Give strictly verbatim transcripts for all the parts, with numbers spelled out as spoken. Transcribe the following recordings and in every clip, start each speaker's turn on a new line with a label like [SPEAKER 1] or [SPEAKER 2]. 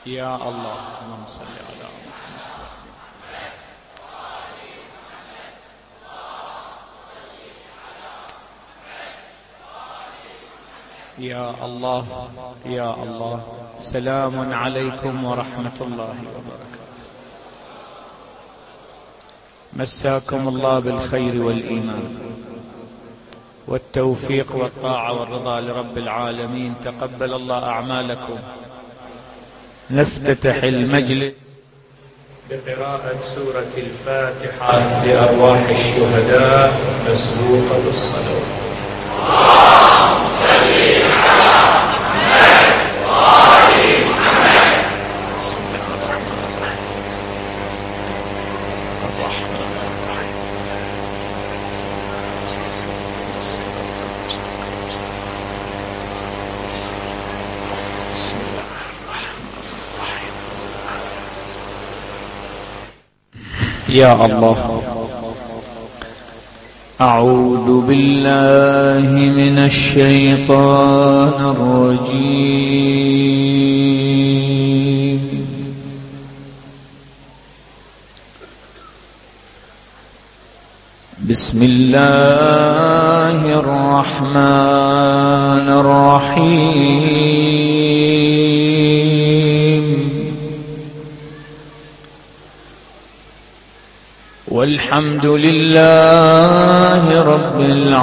[SPEAKER 1] يا الله اللهم صل على يا الله يا الله. سلام عليكم ورحمة الله وبركاته. مساكم الله بالخير والإيمان والتوفيق والطاعة والرضا لرب العالمين. تقبل الله أعمالكم. نفتتح المجلس بقراءة سورة الفاتحة لأرواح الشهداء مسبوقة بالصلوات. اللهم صل على محمد وآل محمد. بسم الله الرحمن الرحيم. الرحمن الرحيم. بسم الله الرحمن الرحيم. يا الله أعوذ بالله من الشيطان الرجيم. بسم الله الرحمن الرحيم. والحمد لله رب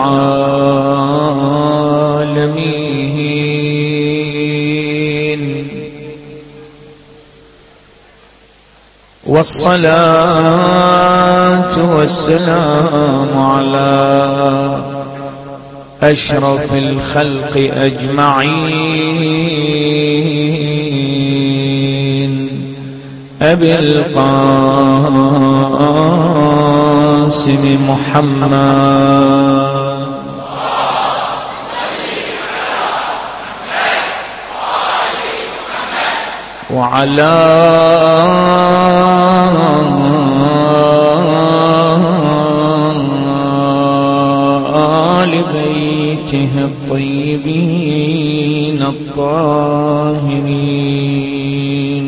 [SPEAKER 1] العالمين. والصلاة والسلام على أشرف الخلق أجمعين أبي القاسم محمد وعلى آل بيته الطيبين الطاهرين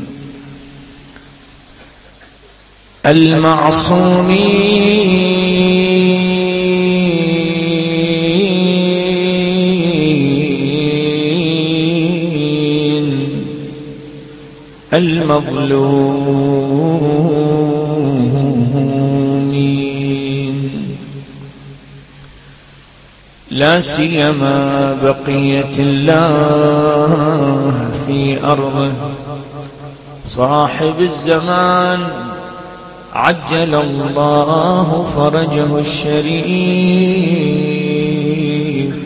[SPEAKER 1] المعصومين المظلومين لا سيما بقية الله في أرضه صاحب الزمان عجل الله فرجه الشريف.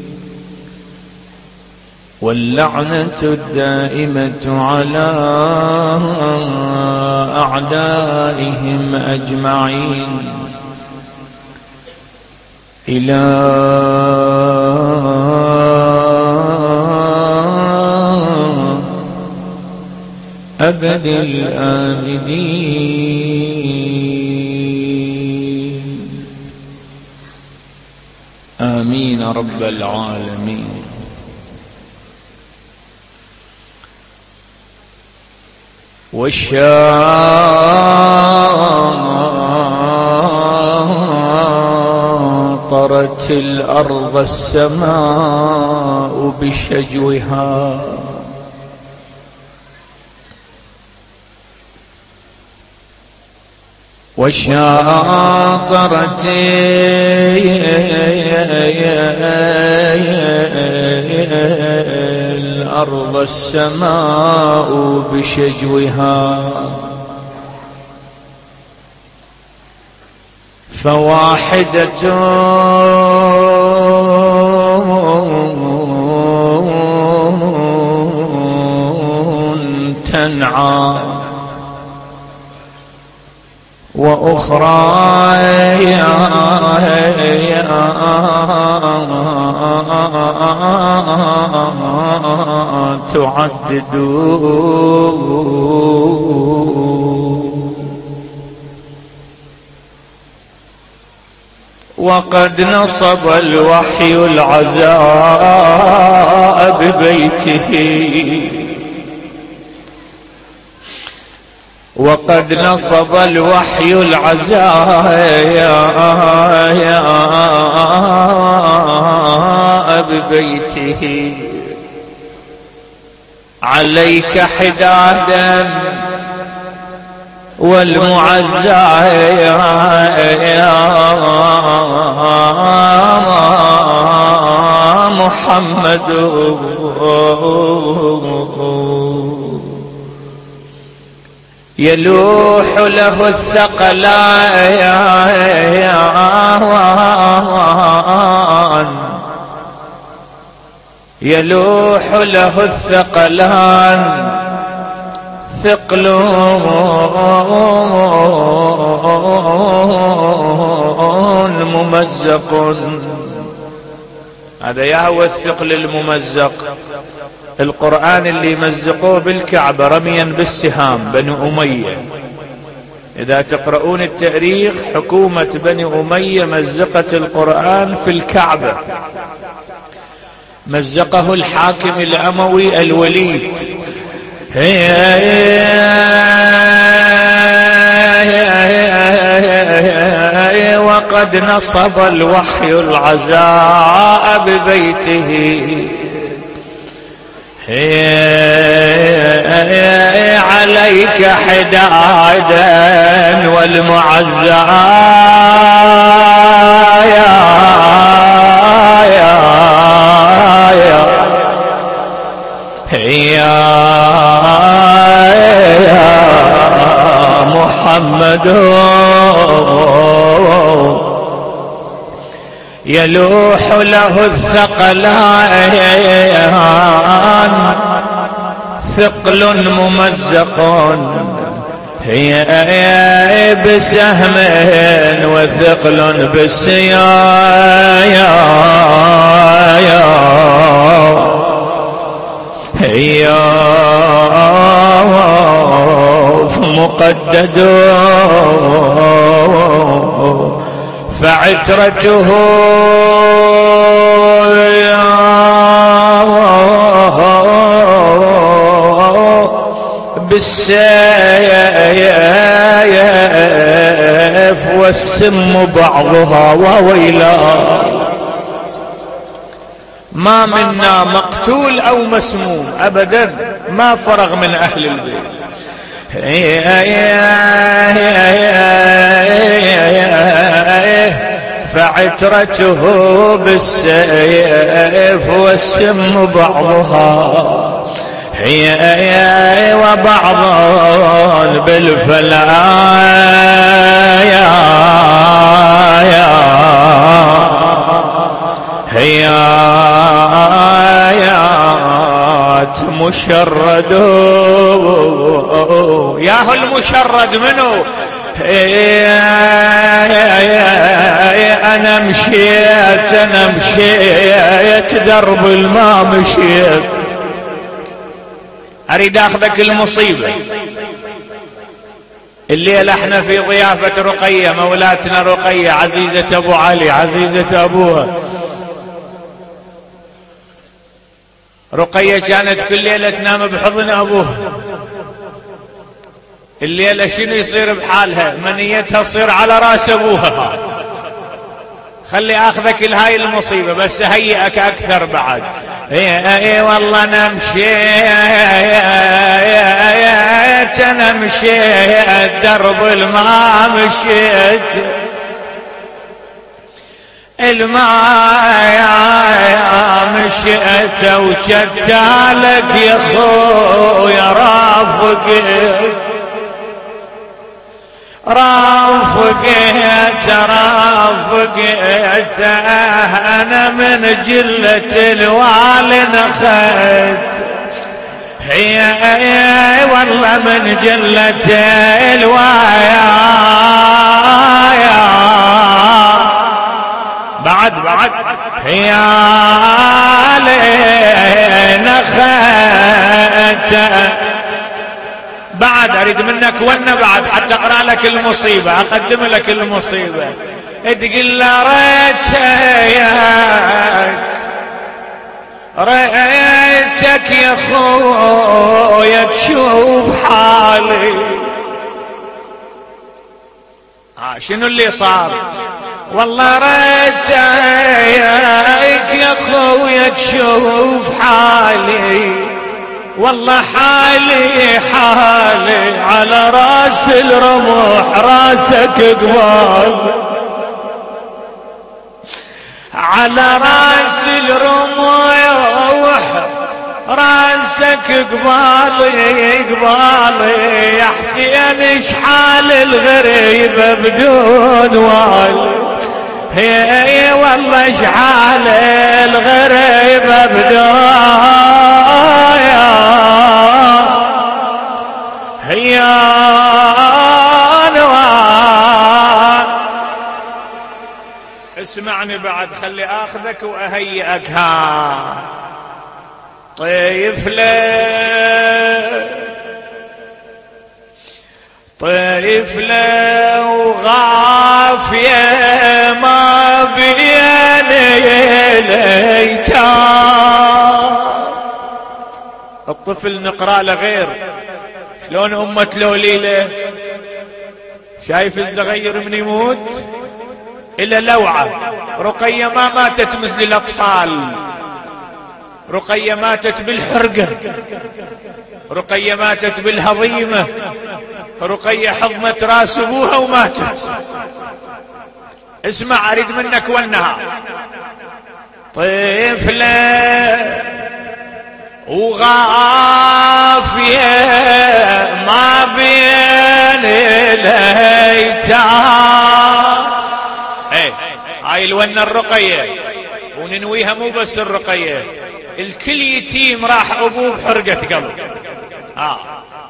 [SPEAKER 1] واللعنة الدائمة على أعدائهم أجمعين إلى أبد الآبدين. آمين رب العالمين. وشاطرت الأرض السماء بشجوها وشاطرت الأرض السماء بشجوها فواحدة تنعى وأخرى تعدد. وقد نصب الوحي العزاء ببيته وقد نصب الوحي العزايا ببيته عليك حدادا والمعزايا محمد يلوح له الثقلان يلوح له الثقلان ثقل ممزق. هذا يهوى الثقل الممزق، القرآن اللي مزقوه بالكعبة رميا بالسهام بني أمية. إذا تقرؤون التاريخ حكومة بني أمية مزقت القرآن في الكعبة، مزقه الحاكم الأموي الوليد. وقد نصب الوحي العزاء ببيته عليك حدادا والمعزايا يا محمد يلوح له الثقلان ثقل ممزق هي بسهم وثقل بالسيايا هي مقدد فعترته بالسيف والسم بعضها وويلا. ما منا مقتول أو مسموم أبدا، ما فرغ من أهل البيت. فعترته بالسيف والسم بعضها هي وبعض بالفلايا هي آيات مشرد. ياهو المشرد منه أنا مشيت أنا مشيت درب الماء مشيت. أريد أخذك المصيبة. الليلة احنا في ضيافة رقية، مولاتنا رقية عزيزة أبو علي، عزيزة أبوها. رقية كانت كل ليلة تنام بحضن أبوها. الليلة شنو يصير بحالها؟ منيتها تصير على راس أبوها. خلي أخذك لهاي المصيبة بس هيئك أكثر بعد. اي اي والله انا مشيت انا مشيت درب الماء مشيت الماء مشيت وشتالك يا خويا رافقك رافقت رافقت أنا من جلة الوالي نخت هي والله من جلة الوايا بعد بعد هي نخت بعد. أريد منك ون بعد حتى أقرأ لك المصيبة، أقدم لك المصيبة. تقول له ريتك ريتك يا خويا تشوف حالي شنو اللي صار؟ والله رجعك يا خويا تشوف حالي، والله حالي حالي على راس الرمح راسك قبال، على راس الرمح راسك قبالي قبالي، يا حسين شحال الغريبة بدون والي، هي والله شحال الغريبة بدون هي نوال. اسمعني بعد خلي اخذك واهيئك. ها طيفله طيفله وغافيه ما بين الايتام. الطفل نقرا له غير شلون امه لوليله، شايف الصغير من يموت إلى لوعة. رقية ما ماتت مثل الأطفال، رقية ماتت بالحرقة، رقية ماتت بالهضيمة، رقية حضنت راس أبوها وماتت. اسمع أريد منك والنهار. طفلة وغافية ما بين الايتام. ايه هاي الونة الرقية، وننويها مو بس الرقية، الكل يتيم راح ابوه بحرقة قلب. اه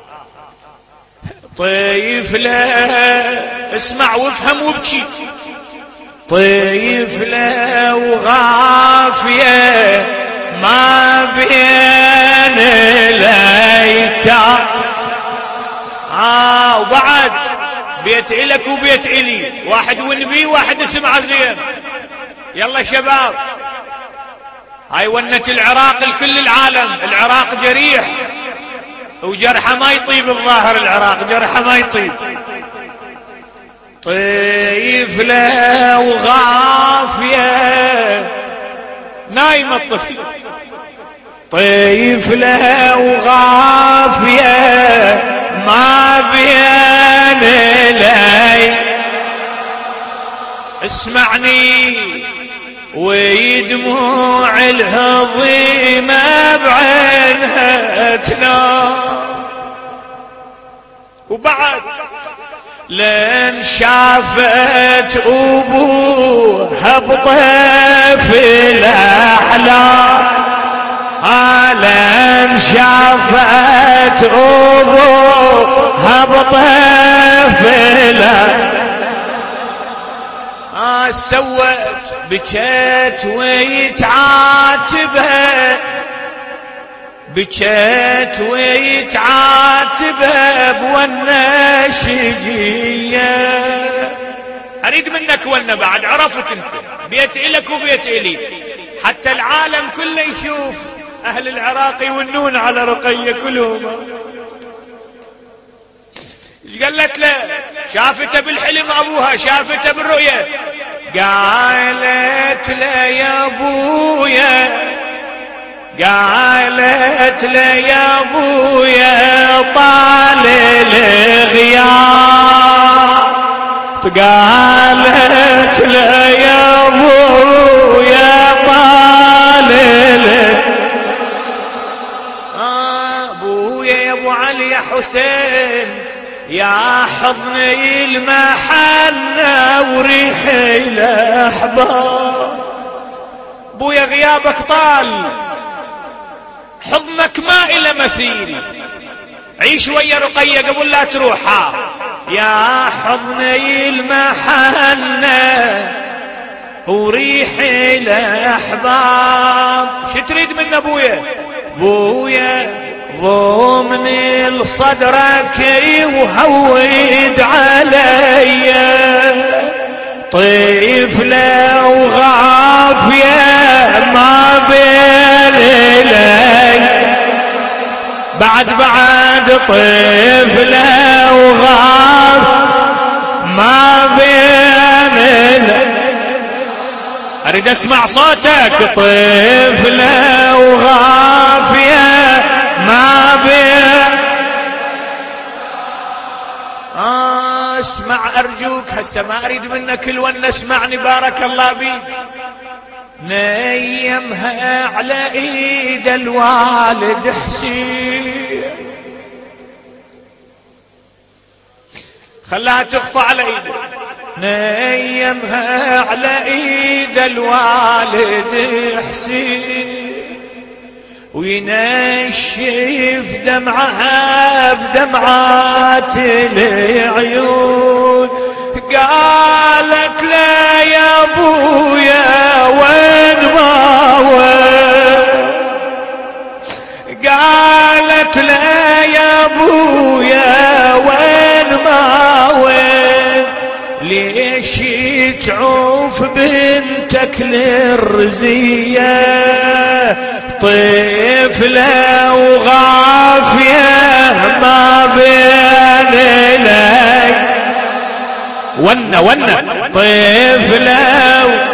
[SPEAKER 1] طيفلة اسمع وافهم وابكي. طيفلة وغافية ما بين الايتام. اه وبعد بيت إلك وبيت إلي، واحد ونبي واحد اسمه زين. يلا شباب، هاي ونة العراق لكل العالم. العراق جريح وجرحه ما يطيب، الظاهر العراق جرحه ما يطيب. طيفلة وغافية نايم الطفل، طيفلة وغافية ما بين الي. اسمعني ويدموع الهضيمة بعينها تنام. وبعد لين شافت ابوها بطيف الاحلام، لين شافت ابوها بطيف الاحلام. آه سوت بكيت ويتعاتبها، بكيت ويتعاتبها بونشجية. اريد منك ون بعد، عرفت انت بيت الك وبيت الي، حتى العالم كله يشوف اهل العراق يونون على رقية كلهم. ايش قالت له؟ شافته بالحلم ابوها، شافته بالرؤية. قالت له يا ابويا، قالت له يا ابويا طال الغياب، قالت له يا ابويا طال ابويا يا ابو علي يا حسين يا حضني المحنة وريحي الأحباب. بويا غيابك طال، حضنك ما إلى مثيل، عيش ويا رقية قبل لا تروحها. يا حضني المحنة وريحي الأحباب. شو تريد من أبويا؟ بويا ضمني لصدرك وهود علي، طفلة وغافية ما بين لي. بعد بعد طفلة وغافية ما بين اريد اسمع صوتك طفلة وغافية ما بين آه اسمع ارجوك هسه ما اريد منك الون اسمعني بارك الله بيك. نيمها على ايد الوالد حسين خلاها تخفى على ايده. نيمها على ايد الوالد حسين وينشف دمعها بدمعات العيون. قالت لا يا ابويا وين ما وين. قالت لا يا ابويا وين ما وين. ليش تعوف بنتك للرزية طفلة وغافية ما بين لك ون ون طفلة و...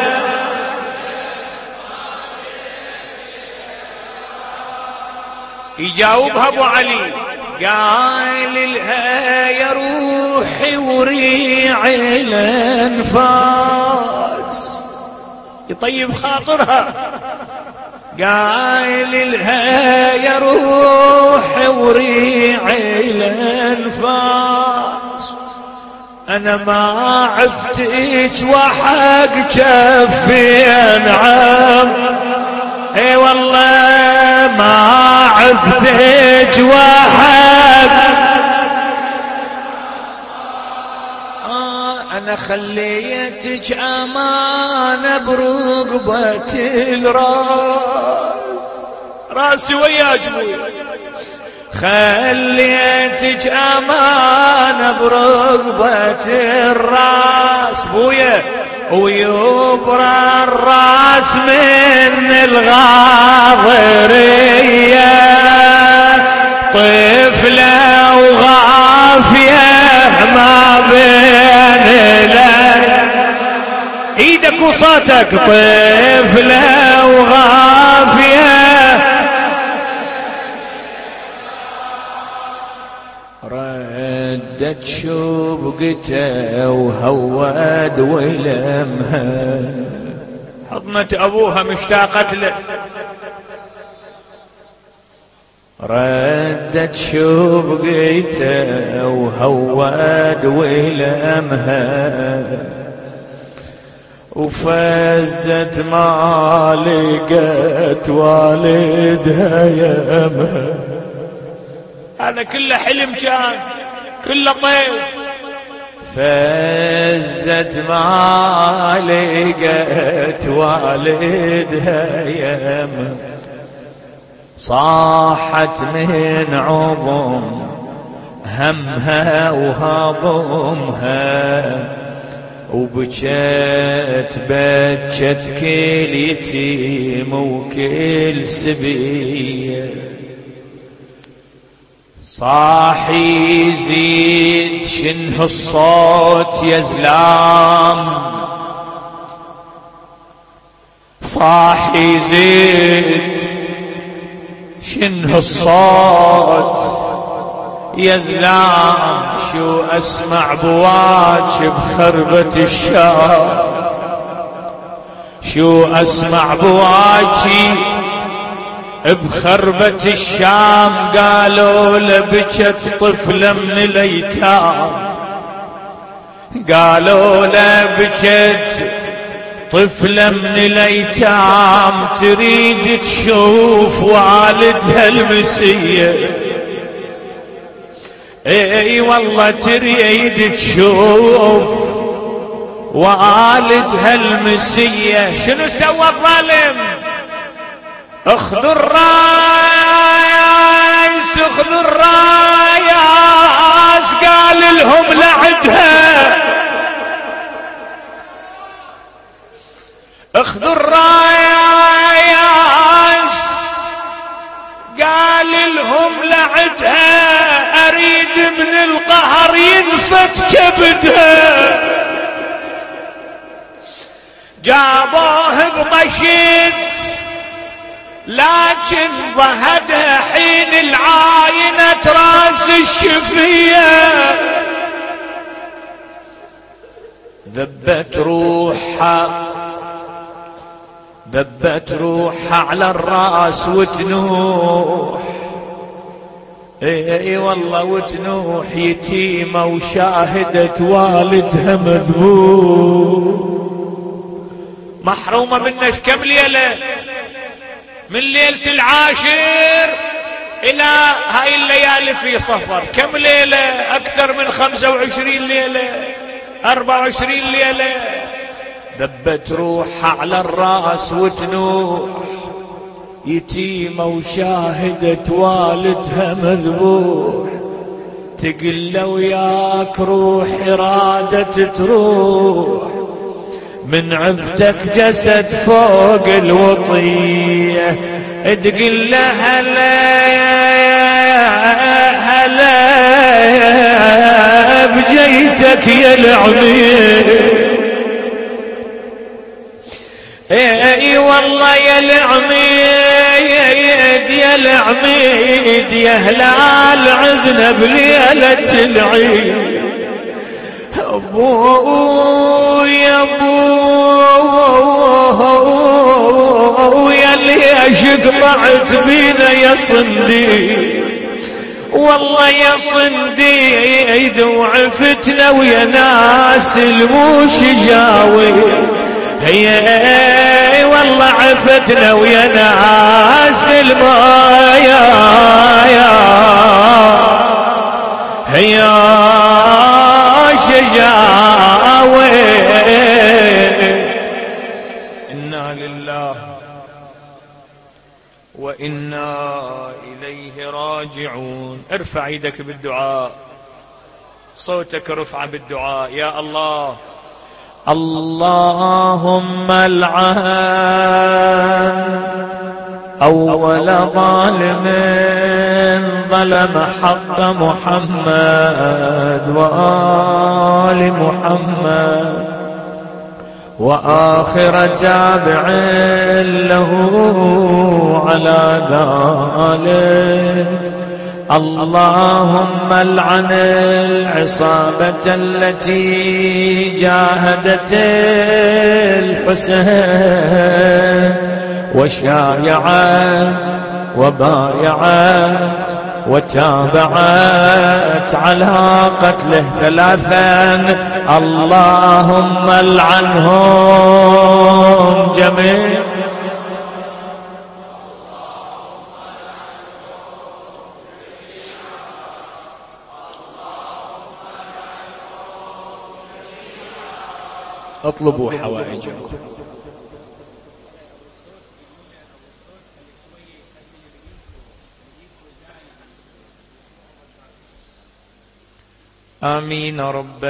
[SPEAKER 1] يجاوبها ابو علي قال لها يا روحي وريع الانفاس يطيب خاطرها. قال لها يا روحي وريع الانفاس انا ما عفتك وحق جفي انعم. اي والله ما عفتك وحق آه انا خليتك امانه برقبه الراس راسي وياك ابوي. خليتك امانه برقبه الراس بويا ويبرى الراس من الغاضرية طفلة وغافية ما بين لك ايدك وصوتك طفلة وغافية. ردت شبقته وهود ولمها حضنت ابوها مشتاقت له. ردت شبقته وهود ولمها وفزت ما لقت والدها يمها. هذا كله حلم كان كله طيف. فزت ما لقت والدها يمها صاحت من عظم همها وهضمها وبكت بكت كل يتيم وكل سبيه. صاحي يزيد شنه الصوت يا زلام صاحي يزيد شنه الصوت يا زلام. شو اسمع بواج بخربة الشام شو اسمع بواجي بخربة الشام. قالوا لبكت طفلة من الايتام قالوا لبكت طفلة من الايتام تريد تشوف والدها المسية. اي والله تريد تشوف والدها المسية. شنو سوى الظالم؟ اخذوا الرايس اخذوا الرايس قال لهم لعدها اخذوا الرايس قال لهم لعدها اريد من القهر ينفت كبدها، جابوه بطشت لكن ضهدها حين العاينة راس الشفية، ذبت روحها ذبت روحها على الراس وتنوح، اي اي والله وتنوح يتيمة وشاهدت والدها مذبوح. محرومة منش كم ليلة، من ليلة العاشر إلى هاي الليالي في صفر، كم ليلة؟ أكثر من خمسة وعشرين ليلة، أربعة وعشرين ليلة. ذبت روحها على الرأس وتنوح يتيمة وشاهدت والدها مذبوح، تقل له وياك روحي رادت تروح، من عفتك جسد فوق الوطية، تقل له هلا هلا بجيتك يا العميد، اي والله يا العميد يا العميد يا هلال عزنا بليلة العيد، ابو يا ابو يا اللي اشقطعت بينا يا صندي، والله يا صندي وعفتنا ويا ناس الموش جاوي، هي والله عفتنا ويا ناس المايا هي شجاوي. إنا لله وإنا إليه راجعون. ارفع يدك بالدعاء، صوتك رفع بالدعاء. يا الله اللهم العن أول ظالم ظلم حق محمد وآل محمد، وآخر تابع له على ذلك. اللهم العن العصابة التي جاهدت الحسين وشايعت وبايعت وتابعت على قتله ثلاثا، اللهم العنهم جميعا. اطلبوا حوائجكم. آمين رب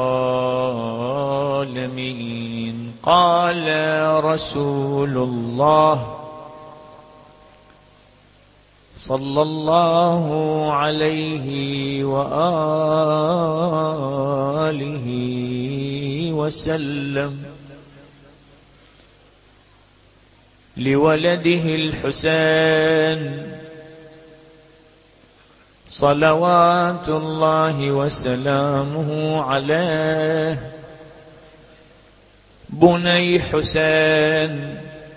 [SPEAKER 1] العالمين. قال رسول الله صلى الله عليه وآله وسلم لولده الحسين صلوات الله وسلامه عليه: بني حسين،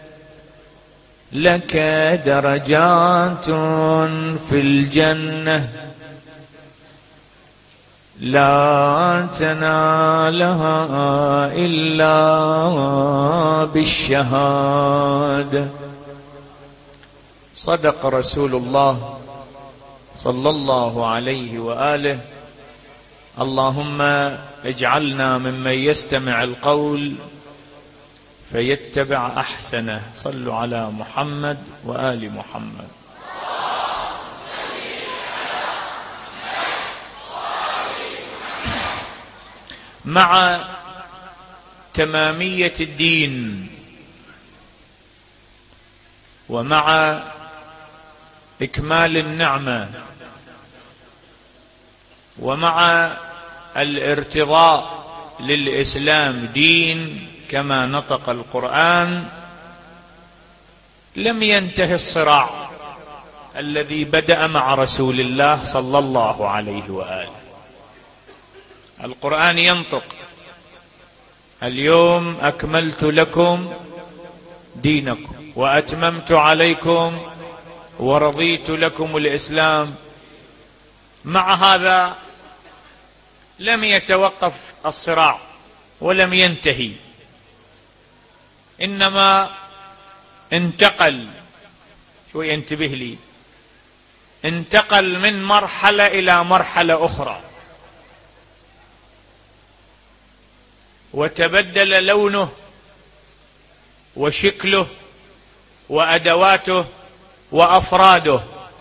[SPEAKER 1] لك درجات في الجنة لا تنالها إلا بالشهادة. صدق رسول الله صلى الله عليه وآله. اللهم اجعلنا ممن يستمع القول فيتبع أحسنه. صلوا على محمد وآل محمد. مع تمامية الدين ومع إكمال النعمة ومع الارتضاء للإسلام دين كما نطق القرآن لم ينتهي الصراع الذي بدأ مع رسول الله صلى الله عليه وآله. القرآن ينطق: اليوم أكملت لكم دينكم وأتممت عليكم ورضيت لكم الإسلام. مع هذا لم يتوقف الصراع ولم ينتهي، إنما انتقل، شوي انتبه لي، انتقل من مرحلة إلى مرحلة أخرى، وتبدل لونه وشكله وأدواته وأفراده.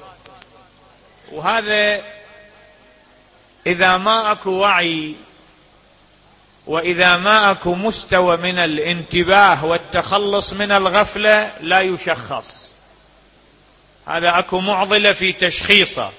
[SPEAKER 1] وهذا إذا ما أكو وعي وإذا ما أكو مستوى من الانتباه والتخلص من الغفلة لا يشخص. هذا أكو معضلة في تشخيصه.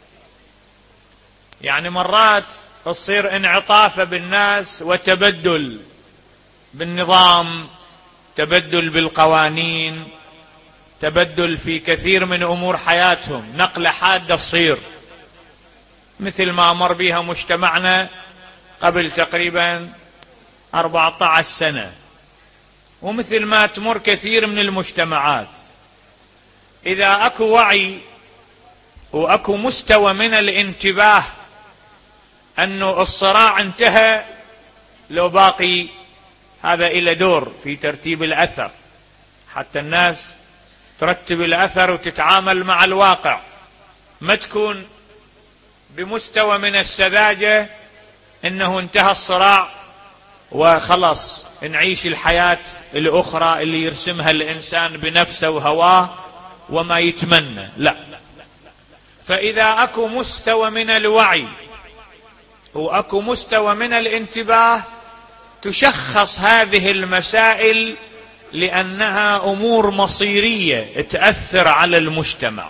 [SPEAKER 1] يعني مرات تصير انعطافة بالناس وتبدل بالنظام، تبدل بالقوانين، تبدل في كثير من أمور حياتهم، نقلة حادة تصير مثل ما مر بها مجتمعنا قبل تقريبا أربعة عشر سنة، ومثل ما تمر كثير من المجتمعات. إذا أكو وعي وأكو مستوى من الانتباه أنه الصراع انتهى، لو باقي هذا إلى دور في ترتيب الأثر، حتى الناس ترتب الأثر وتتعامل مع الواقع، ما تكون بمستوى من السذاجة إنه انتهى الصراع وخلص نعيش الحياة الأخرى اللي يرسمها الإنسان بنفسه وهواه وما يتمنى. لا، فإذا أكو مستوى من الوعي وأكو مستوى من الانتباه تشخص هذه المسائل، لأنها أمور مصيرية تأثر على المجتمع.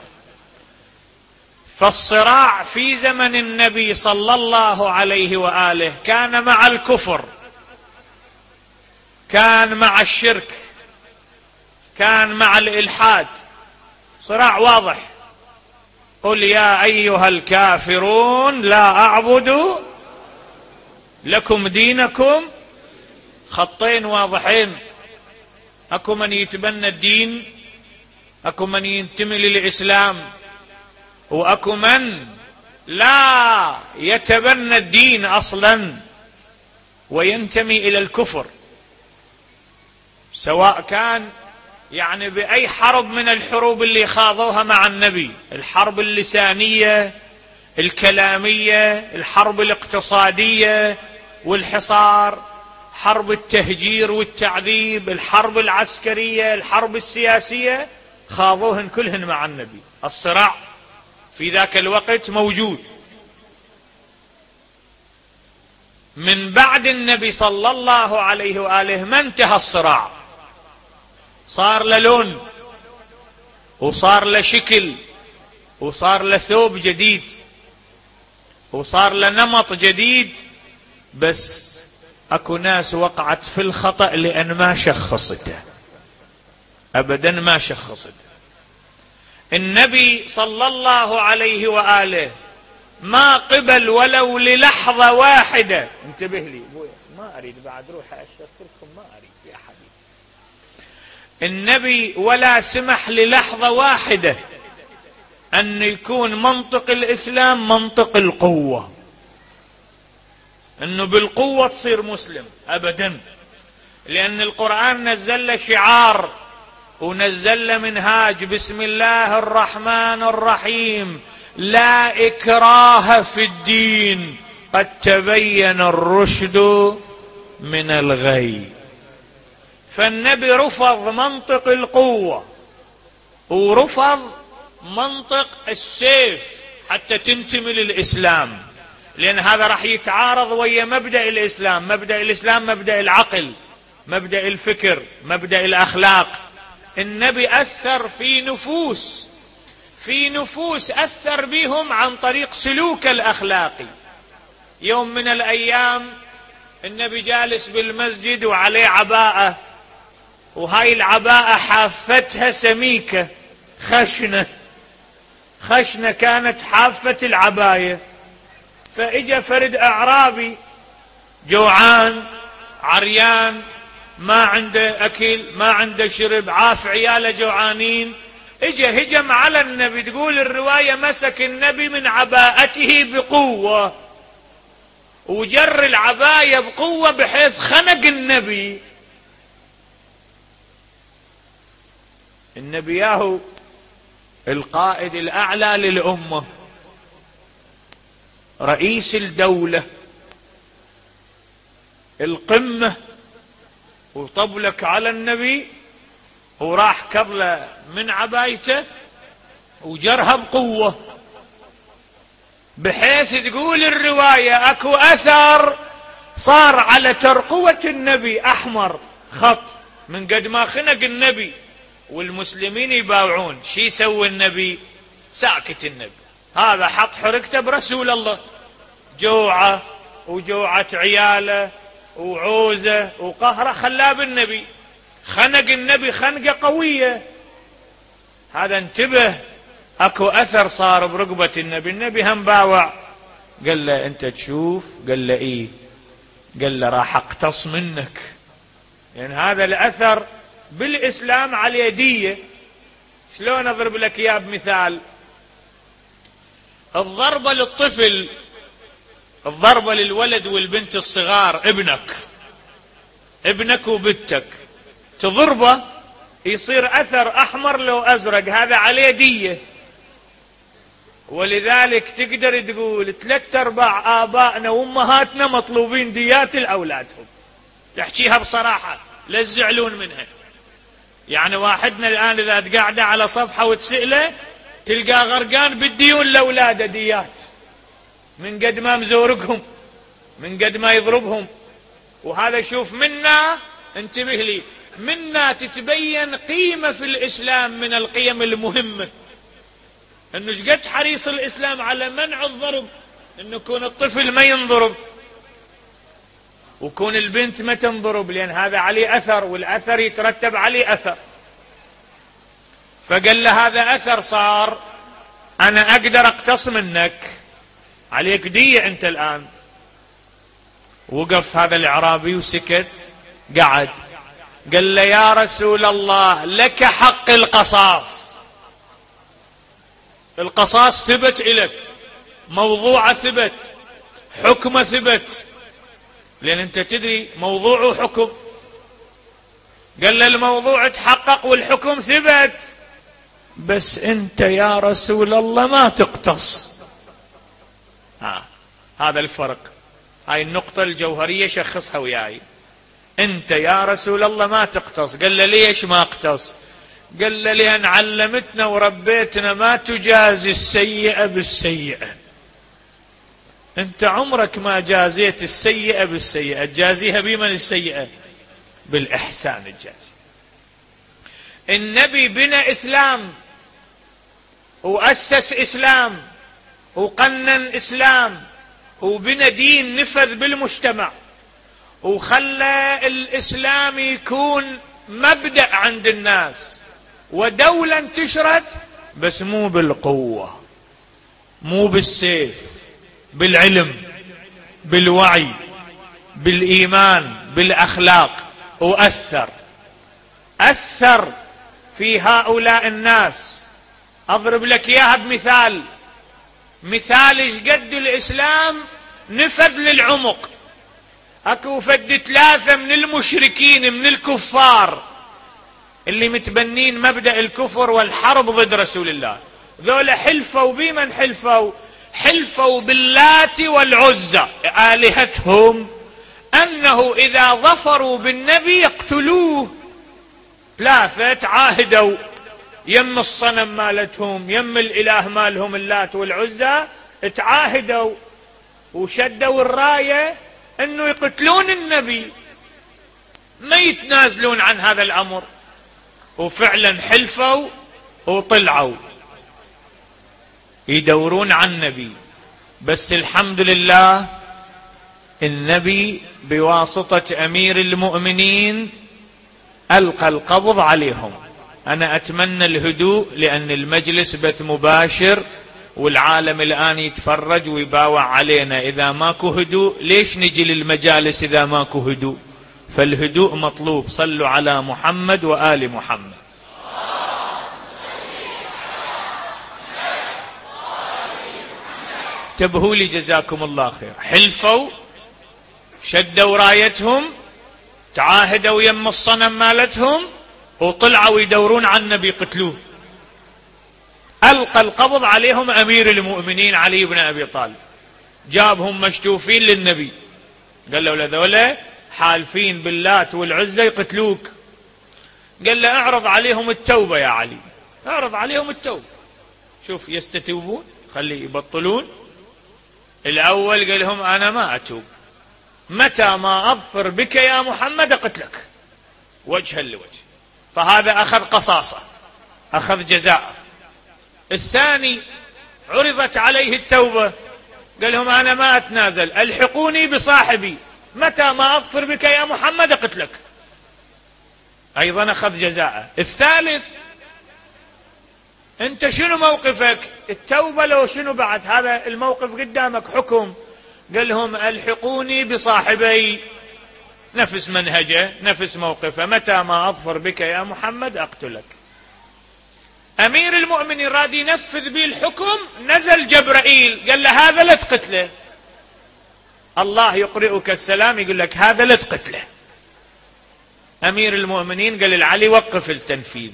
[SPEAKER 1] فالصراع في زمن النبي صلى الله عليه وآله كان مع الكفر، كان مع الشرك، كان مع الإلحاد، صراع واضح. قل يا أيها الكافرون لا أعبد لكم دينكم، خطين واضحين. أكو من يتبنى الدين، أكو من ينتمي للإسلام، وأكو من لا يتبنى الدين أصلا وينتمي إلى الكفر، سواء كان يعني بأي حرب من الحروب اللي خاضوها مع النبي، الحرب اللسانية، الكلامية، الحرب الاقتصادية والحصار، حرب التهجير والتعذيب، الحرب العسكرية، الحرب السياسية، خاضوهن كلهن مع النبي. الصراع في ذاك الوقت موجود. من بعد النبي صلى الله عليه وآله ما انتهى الصراع، صار له لون وصار له شكل وصار له ثوب جديد وصار له نمط جديد، بس اكو ناس وقعت في الخطأ لأن ما شخصته، أبدا ما شخصته. النبي صلى الله عليه وآله ما قبل ولو للحظة واحدة، انتبه لي ما أريد بعد روح أشترككم، ما أريد يا حبيبي. النبي ولا سمح للحظة واحدة أن يكون منطق الإسلام منطق القوة، أنه بالقوة تصير مسلم، أبدا. لأن القرآن نزل له شعار ونزل له منهاج: بسم الله الرحمن الرحيم، لا إكراه في الدين، قد تبين الرشد من الغي. فالنبي رفض منطق القوة ورفض منطق السيف حتى تنتمي للإسلام، لأن هذا راح يتعارض ويا مبدأ الإسلام. مبدأ الإسلام مبدأ العقل، مبدأ الفكر، مبدأ الأخلاق. النبي أثر في نفوس في نفوس أثر بهم عن طريق سلوك الأخلاقي. يوم من الأيام النبي جالس بالمسجد وعليه عباءة، وهاي العباءة حافتها سميكة خشنة خشنة كانت حافة العباية. فإجا فرد أعرابي جوعان عريان، ما عنده أكل ما عنده شرب، عاف عياله جوعانين، إجا هجم على النبي. تقول الرواية مسك النبي من عباءته بقوة وجر العباية بقوة بحيث خنق النبي. النبي ياهو القائد الأعلى للأمة، رئيس الدولة، القمة، وطبلك على النبي وراح كضله من عبايته وجرها بقوة، بحيث تقول الرواية اكو اثر صار على ترقوة النبي احمر خط من قد ما خنق النبي. والمسلمين يباوعون، شي يسوي النبي؟ ساكت النبي، هذا حط حركته برسول الله، جوعه وجوعة عياله وعوزه وقهره خلاه بالنبي، خنق النبي خنقة قوية. هذا انتبه، اكو اثر صار برقبة النبي. النبي هم باوع، قال له انت تشوف؟ قال له ايه؟ قال له راح اقتص منك. يعني هذا الاثر بالاسلام على يدية. شلون اضرب لك اياه بمثال؟ الضربة للطفل، الضربة للولد والبنت الصغار، ابنك ابنك وبنتك، تضربه يصير اثر احمر لو ازرق، هذا عليه دية. ولذلك تقدر تقول ثلاث ارباع ابائنا وامهاتنا مطلوبين ديات لاولادهم. تحكيها بصراحة لا تزعلون منها. يعني واحدنا الان اذا تقعد على صفحة وتسأله تلقى غرقان بالديون لاولاده، ديات من قد ما مزورقهم، من قد ما يضربهم. وهذا شوف منا، انتبه لي، منا تتبين قيمة في الإسلام من القيم المهمة، انه شقد حريص الإسلام على منع الضرب، انه يكون الطفل ما ينضرب وكون البنت ما تنضرب، لأن هذا عليه أثر، والأثر يترتب عليه أثر. فقال له هذا أثر صار، أنا أقدر أقتص منك، عليك دية أنت الآن. وقف هذا الإعرابي وسكت، قعد، قال له يا رسول الله لك حق القصاص. القصاص ثبت إلك، موضوع ثبت، حكم ثبت، لأن أنت تدري موضوع وحكم. قال له الموضوع تحقق والحكم ثبت، بس أنت يا رسول الله ما تقتص. ها هذا الفرق، هاي النقطة الجوهرية شخصها وياي. أنت يا رسول الله ما تقتص. قال له ليش ما اقتص؟ قال له لأن علمتنا وربيتنا ما تجازي السيئة بالسيئة. أنت عمرك ما جازيت السيئة بالسيئة، تجازيها بمن السيئة؟ بالإحسان الجازي. النبي بنى إسلام وأسس إسلام وقنن إسلام وبنى دين نفذ بالمجتمع، وخلى الإسلام يكون مبدأ عند الناس ودولة انتشرت، بس مو بالقوة، مو بالسيف، بالعلم، بالوعي، بالإيمان، بالأخلاق. وأثر أثر في هؤلاء الناس. أضرب لك إياها بمثال، مثال ايش قد الإسلام نفذ للعمق. اكو فد ثلاثة من المشركين من الكفار اللي متبنين مبدأ الكفر والحرب ضد رسول الله، ذولا حلفوا بمن حلفوا؟ حلفوا باللات والعزى آلهتهم، أنه إذا ظفروا بالنبي يقتلوه. ثلاثة تعاهدوا يم الصنم مالتهم، يم الإله مالهم اللات والعزى، تعاهدوا وشدوا الراية أنه يقتلون النبي، ما يتنازلون عن هذا الأمر. وفعلا حلفوا وطلعوا. يدورون عن النبي، بس الحمد لله النبي بواسطة أمير المؤمنين ألقى القبض عليهم. أنا أتمنى الهدوء، لأن المجلس بث مباشر والعالم الآن يتفرج ويباوع علينا. إذا ماكو هدوء ليش نجي للمجالس إذا ماكو هدوء؟ فالهدوء مطلوب. صلوا على محمد وآل محمد. انتبهوا لي جزاكم الله خير. حلفوا، شدوا رايتهم، تعاهدوا يم الصنم مالتهم، وطلعوا يدورون عن النبي قتلوه. ألقى القبض عليهم أمير المؤمنين علي بن أبي طالب، جابهم مشتوفين للنبي، قال له لذولا حالفين باللات والعزة يقتلوك. قال له اعرض عليهم التوبة يا علي، اعرض عليهم التوبة، شوف يستتوبون، خلي يبطلون. الأول قال لهم أنا ما أتوب، متى ما أظفر بك يا محمد أقتلك وجها لوجه. فهذا أخذ قصاصة، أخذ جزاء. الثاني عرضت عليه التوبة، قال لهم أنا ما أتنازل، ألحقوني بصاحبي، متى ما أظفر بك يا محمد أقتلك، أيضا أخذ جزاء. الثالث أنت شنو موقفك؟ التوبة لو شنو بعد؟ هذا الموقف قدامك حكم. قال لهم ألحقوني بصاحبي، نفس منهجه نفس موقفه، متى ما أظفر بك يا محمد أقتلك. أمير المؤمنين راد ينفذ به الحكم، نزل جبرائيل قال له هذا لا تقتله، الله يقرئك السلام يقول لك هذا لا تقتله. أمير المؤمنين قال لعلي وقف التنفيذ،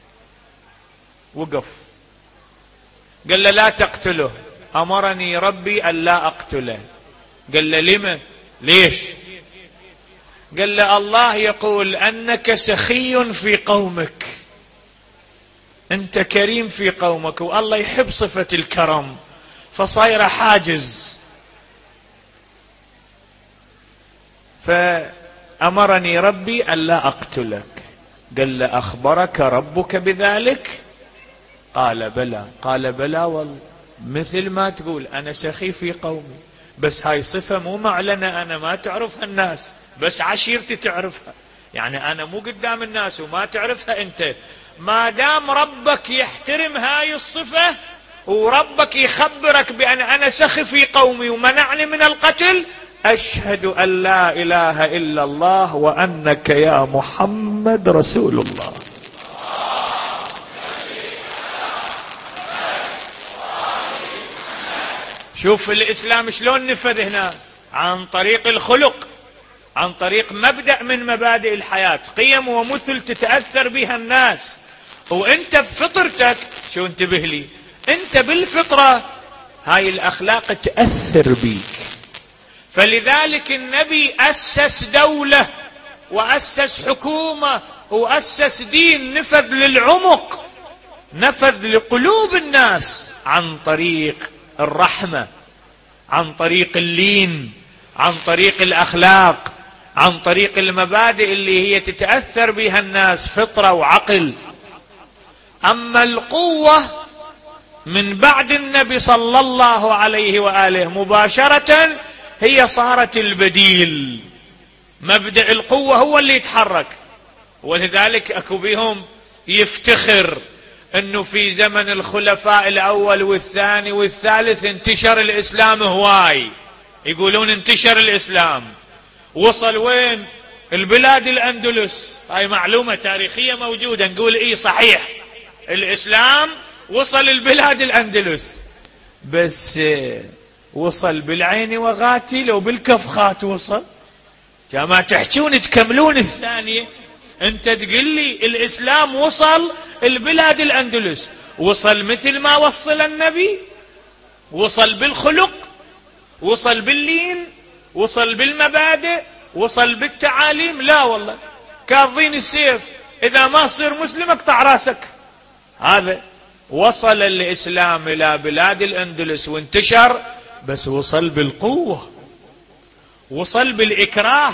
[SPEAKER 1] وقف. قال له لا تقتله، أمرني ربي أن لا أقتله. قال له لما؟ ليش؟ قال له الله يقول أنك سخي في قومك، أنت كريم في قومك، والله يحب صفة الكرم، فصاير حاجز. فأمرني ربي أن لا أقتلك. قال له أخبرك ربك بذلك؟ قال بلى. قال بلى والله، مثل ما تقول أنا سخي في قومي، بس هاي صفة مو معلنة، أنا ما تعرفها الناس، بس عشيرتي تعرفها، يعني أنا مو قدام الناس وما تعرفها أنت. ما دام ربك يحترم هاي الصفة وربك يخبرك بأن أنا سخي في قومي ومنعني من القتل، أشهد أن لا إله إلا الله وأنك يا محمد رسول الله. شوف الإسلام شلون نفذ هنا، عن طريق الخلق، عن طريق مبدأ من مبادئ الحياة، قيم ومثل تتأثر بها الناس. وانت بفطرتك، شو انتبه لي، انت بالفطرة هاي الأخلاق تأثر بيك. فلذلك النبي أسس دولة وأسس حكومة وأسس دين، نفذ للعمق، نفذ لقلوب الناس عن طريق الرحمة، عن طريق اللين، عن طريق الأخلاق، عن طريق المبادئ اللي هي تتأثر بها الناس، فطرة وعقل. أما القوة من بعد النبي صلى الله عليه وآله مباشرة هي صارت البديل، مبدأ القوة هو اللي يتحرك. ولذلك أكو بهم يفتخر أنه في زمن الخلفاء الأول والثاني والثالث انتشر الإسلام هواي، يقولون انتشر الإسلام، وصل وين؟ البلاد الأندلس. هاي معلومة تاريخية موجودة، نقول إيه صحيح، الإسلام وصل البلاد الأندلس، بس وصل بالعين وغاتي لو بالكفخات وصل. كما تحكون تكملون الثانية، انت تقول لي الإسلام وصل البلاد الأندلس، وصل مثل ما وصل النبي؟ وصل بالخلق، وصل باللين، وصل بالمبادئ، وصل بالتعاليم؟ لا والله، كاظين السيف، إذا ما صير مسلم اقطع راسك. هذا وصل الإسلام إلى بلاد الأندلس وانتشر، بس وصل بالقوة، وصل بالإكراه،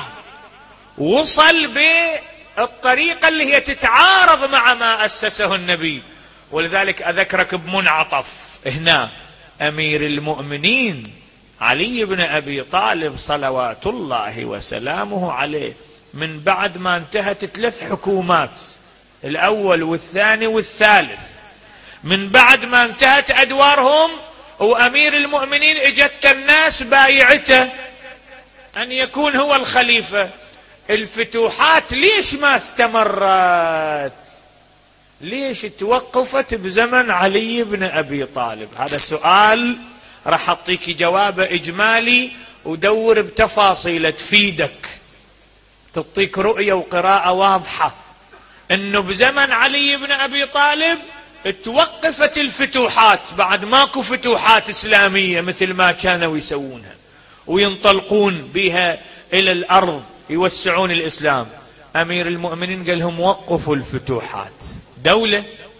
[SPEAKER 1] وصل بالطريقة اللي هي تتعارض مع ما أسسه النبي. ولذلك أذكرك بمنعطف هنا، أمير المؤمنين علي بن أبي طالب صلوات الله وسلامه عليه من بعد ما انتهت ثلاث حكومات، الأول والثاني والثالث، من بعد ما انتهت أدوارهم وأمير المؤمنين اجت الناس بايعته أن يكون هو الخليفة، الفتوحات ليش ما استمرت؟ ليش توقفت بزمن علي بن أبي طالب؟ هذا سؤال راح أعطيك جوابه إجمالي، ودور بتفاصيل تفيدك، تعطيك رؤية وقراءة واضحة أنه بزمن علي بن أبي طالب توقفت الفتوحات، بعد ماكو فتوحات إسلامية مثل ما كانوا يسوونها وينطلقون بها إلى الأرض يوسعون الإسلام. أمير المؤمنين قال لهم وقفوا الفتوحات، دولة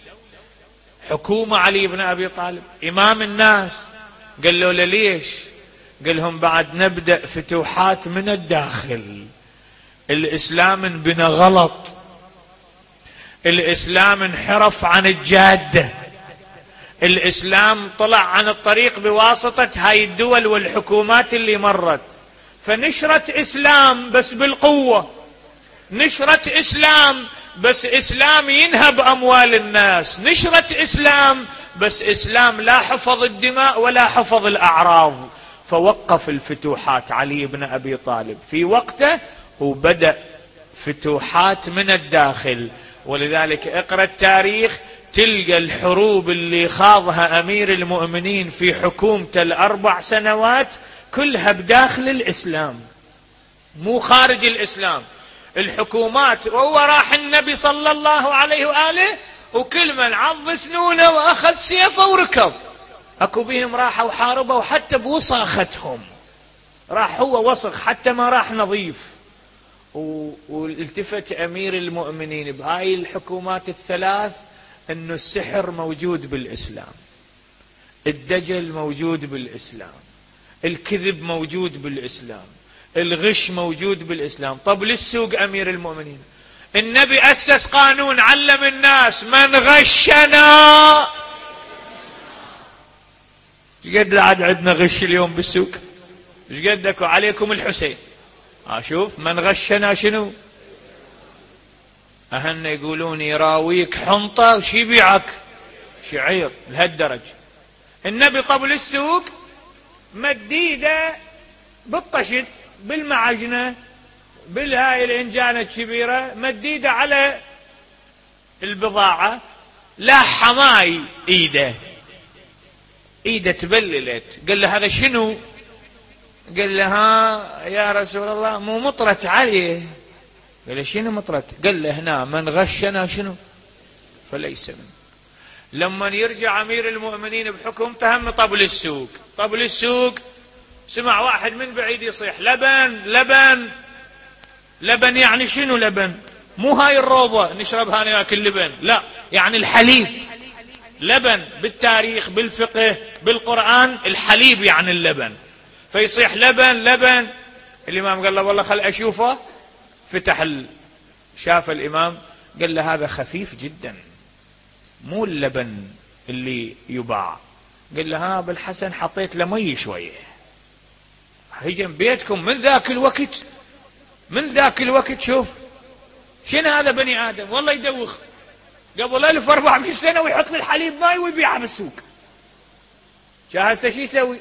[SPEAKER 1] حكومة علي بن أبي طالب إمام الناس، قال له ليش؟ قال لهم بعد نبدأ فتوحات من الداخل، الإسلام انبنى غلط، الإسلام انحرف عن الجادة، الإسلام طلع عن الطريق بواسطة هاي الدول والحكومات اللي مرت، فنشرت إسلام بس بالقوة، نشرت إسلام بس إسلام ينهب أموال الناس، نشرت إسلام بس إسلام لا حفظ الدماء ولا حفظ الأعراض، فوقف الفتوحات علي بن أبي طالب في وقته، وبدأ فتوحات من الداخل. ولذلك اقرأ التاريخ تلقى الحروب اللي خاضها أمير المؤمنين في حكومته الأربع سنوات كلها بداخل الإسلام مو خارج الإسلام. الحكومات وهو راح النبي صلى الله عليه وآله وكل من عض سنونه وأخذ سيفه وركض، أكو بهم راحوا وحاربوا وحتى بوساختهم راح هو وسخ، حتى ما راح نظيف. والتفت أمير المؤمنين بهاي الحكومات الثلاث أنه السحر موجود بالإسلام، الدجل موجود بالإسلام، الكذب موجود بالإسلام، الغش موجود بالإسلام. طب للسوق أمير المؤمنين، النبي أسس قانون علم الناس من غشنا. ايش قد عاد عندنا غش اليوم بالسوق؟ ايش قدك وعليكم الحسين؟ اشوف من غشنا شنو؟ اهن يقولون يراويك حنطة وشي بيعك شعير لهالدرجة. النبي طبل السوق مديده بالطشت بالمعجنة بالهاي الانجانة الكبيرة، مديده على البضاعة، لا حماي ايده ايده تبللت. قال له هذا شنو؟ قال له ها يا رسول الله مو مطرت عليه. قال له شنو مطرت؟ قال له هنا من غشنا شنو فليس منه. لما يرجع أمير المؤمنين بحكم تهم طبل السوق، طبل السوق سمع واحد من بعيد يصيح لبن لبن لبن. يعني شنو لبن؟ مو هاي الروضة نشربها ناكل لبن، لا يعني الحليب. لبن بالتاريخ بالفقه بالقرآن الحليب يعني اللبن. فيصيح لبن لبن. الإمام قال له والله خل أشوفه. فتح ال... شاف الإمام قال له هذا خفيف جدا مو اللبن اللي يباع. قال له ها بالحسن حطيت له مي شوية. هيجن بيتكم من ذاك الوقت من ذاك الوقت شوف شنو هذا بني آدم والله يدوخ قبل ألف وأربعمائة سنة ويحط في الحليب ماي ويبيعها بالسوق. هسه شو يسوي؟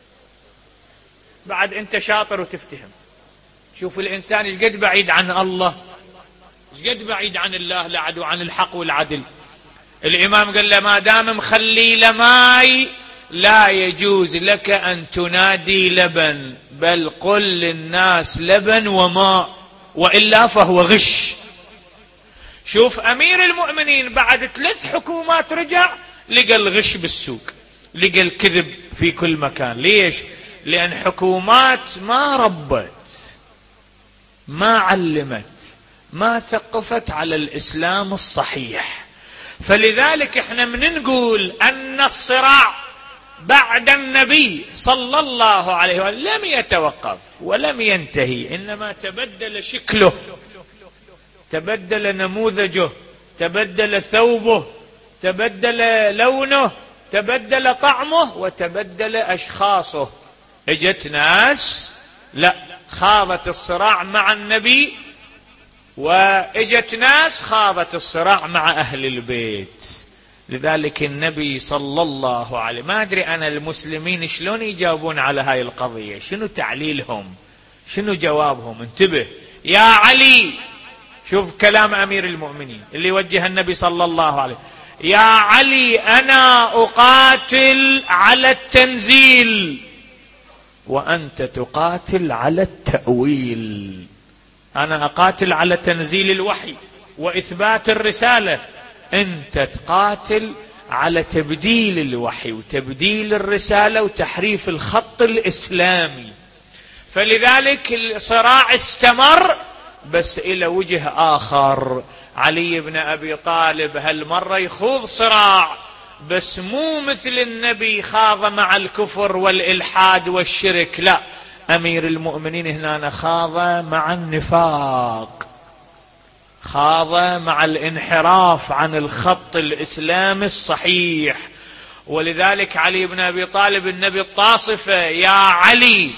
[SPEAKER 1] بعد انت شاطر وتفتهم. شوف الانسان ايش قد بعيد عن الله، ايش قد بعيد عن الله لعد وعن الحق والعدل. الامام قال له ما دام مخلي لماي لا يجوز لك ان تنادي لبن، بل قل للناس لبن وماء والا فهو غش. شوف امير المؤمنين بعد ثلاث حكومات رجع لقى الغش بالسوق، لقى الكذب في كل مكان. ليش؟ لأن حكومات ما ربت ما علمت ما ثقفت على الإسلام الصحيح. فلذلك احنا من نقول أن الصراع بعد النبي صلى الله عليه وسلم لم يتوقف ولم ينتهي، إنما تبدل شكله، تبدل نموذجه، تبدل ثوبه، تبدل لونه، تبدل طعمه وتبدل أشخاصه. اجت ناس لا خاضت الصراع مع النبي، واجت ناس خاضت الصراع مع أهل البيت. لذلك النبي صلى الله عليه، ما أدري أنا المسلمين شلون يجاوبون على هاي القضية، شنو تعليلهم، شنو جوابهم. انتبه يا علي، شوف كلام أمير المؤمنين اللي وجه النبي صلى الله عليه: يا علي أنا أقاتل على التنزيل وأنت تقاتل على التأويل. أنا أقاتل على تنزيل الوحي وإثبات الرسالة، أنت تقاتل على تبديل الوحي وتبديل الرسالة وتحريف الخط الإسلامي. فلذلك الصراع استمر بس إلى وجه آخر. علي بن أبي طالب هالمرة يخوض صراع، بس مو مثل النبي خاض مع الكفر والإلحاد والشرك، لا، أمير المؤمنين هنا خاض مع النفاق، خاض مع الانحراف عن الخط الإسلامي الصحيح. ولذلك علي بن أبي طالب النبي الطاصفة: يا علي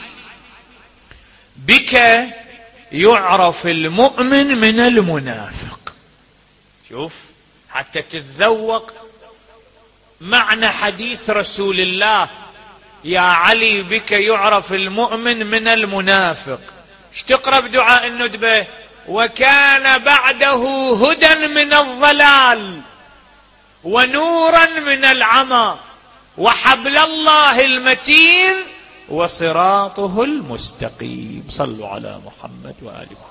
[SPEAKER 1] بك يعرف المؤمن من المنافق. شوف حتى تتذوق معنى حديث رسول الله: يا علي بك يعرف المؤمن من المنافق. ايش تقرأ بدعاء الندبة؟ وكان بعده هدى من الضلال ونورا من العمى وحبل الله المتين وصراطه المستقيم. صلوا على محمد وآله.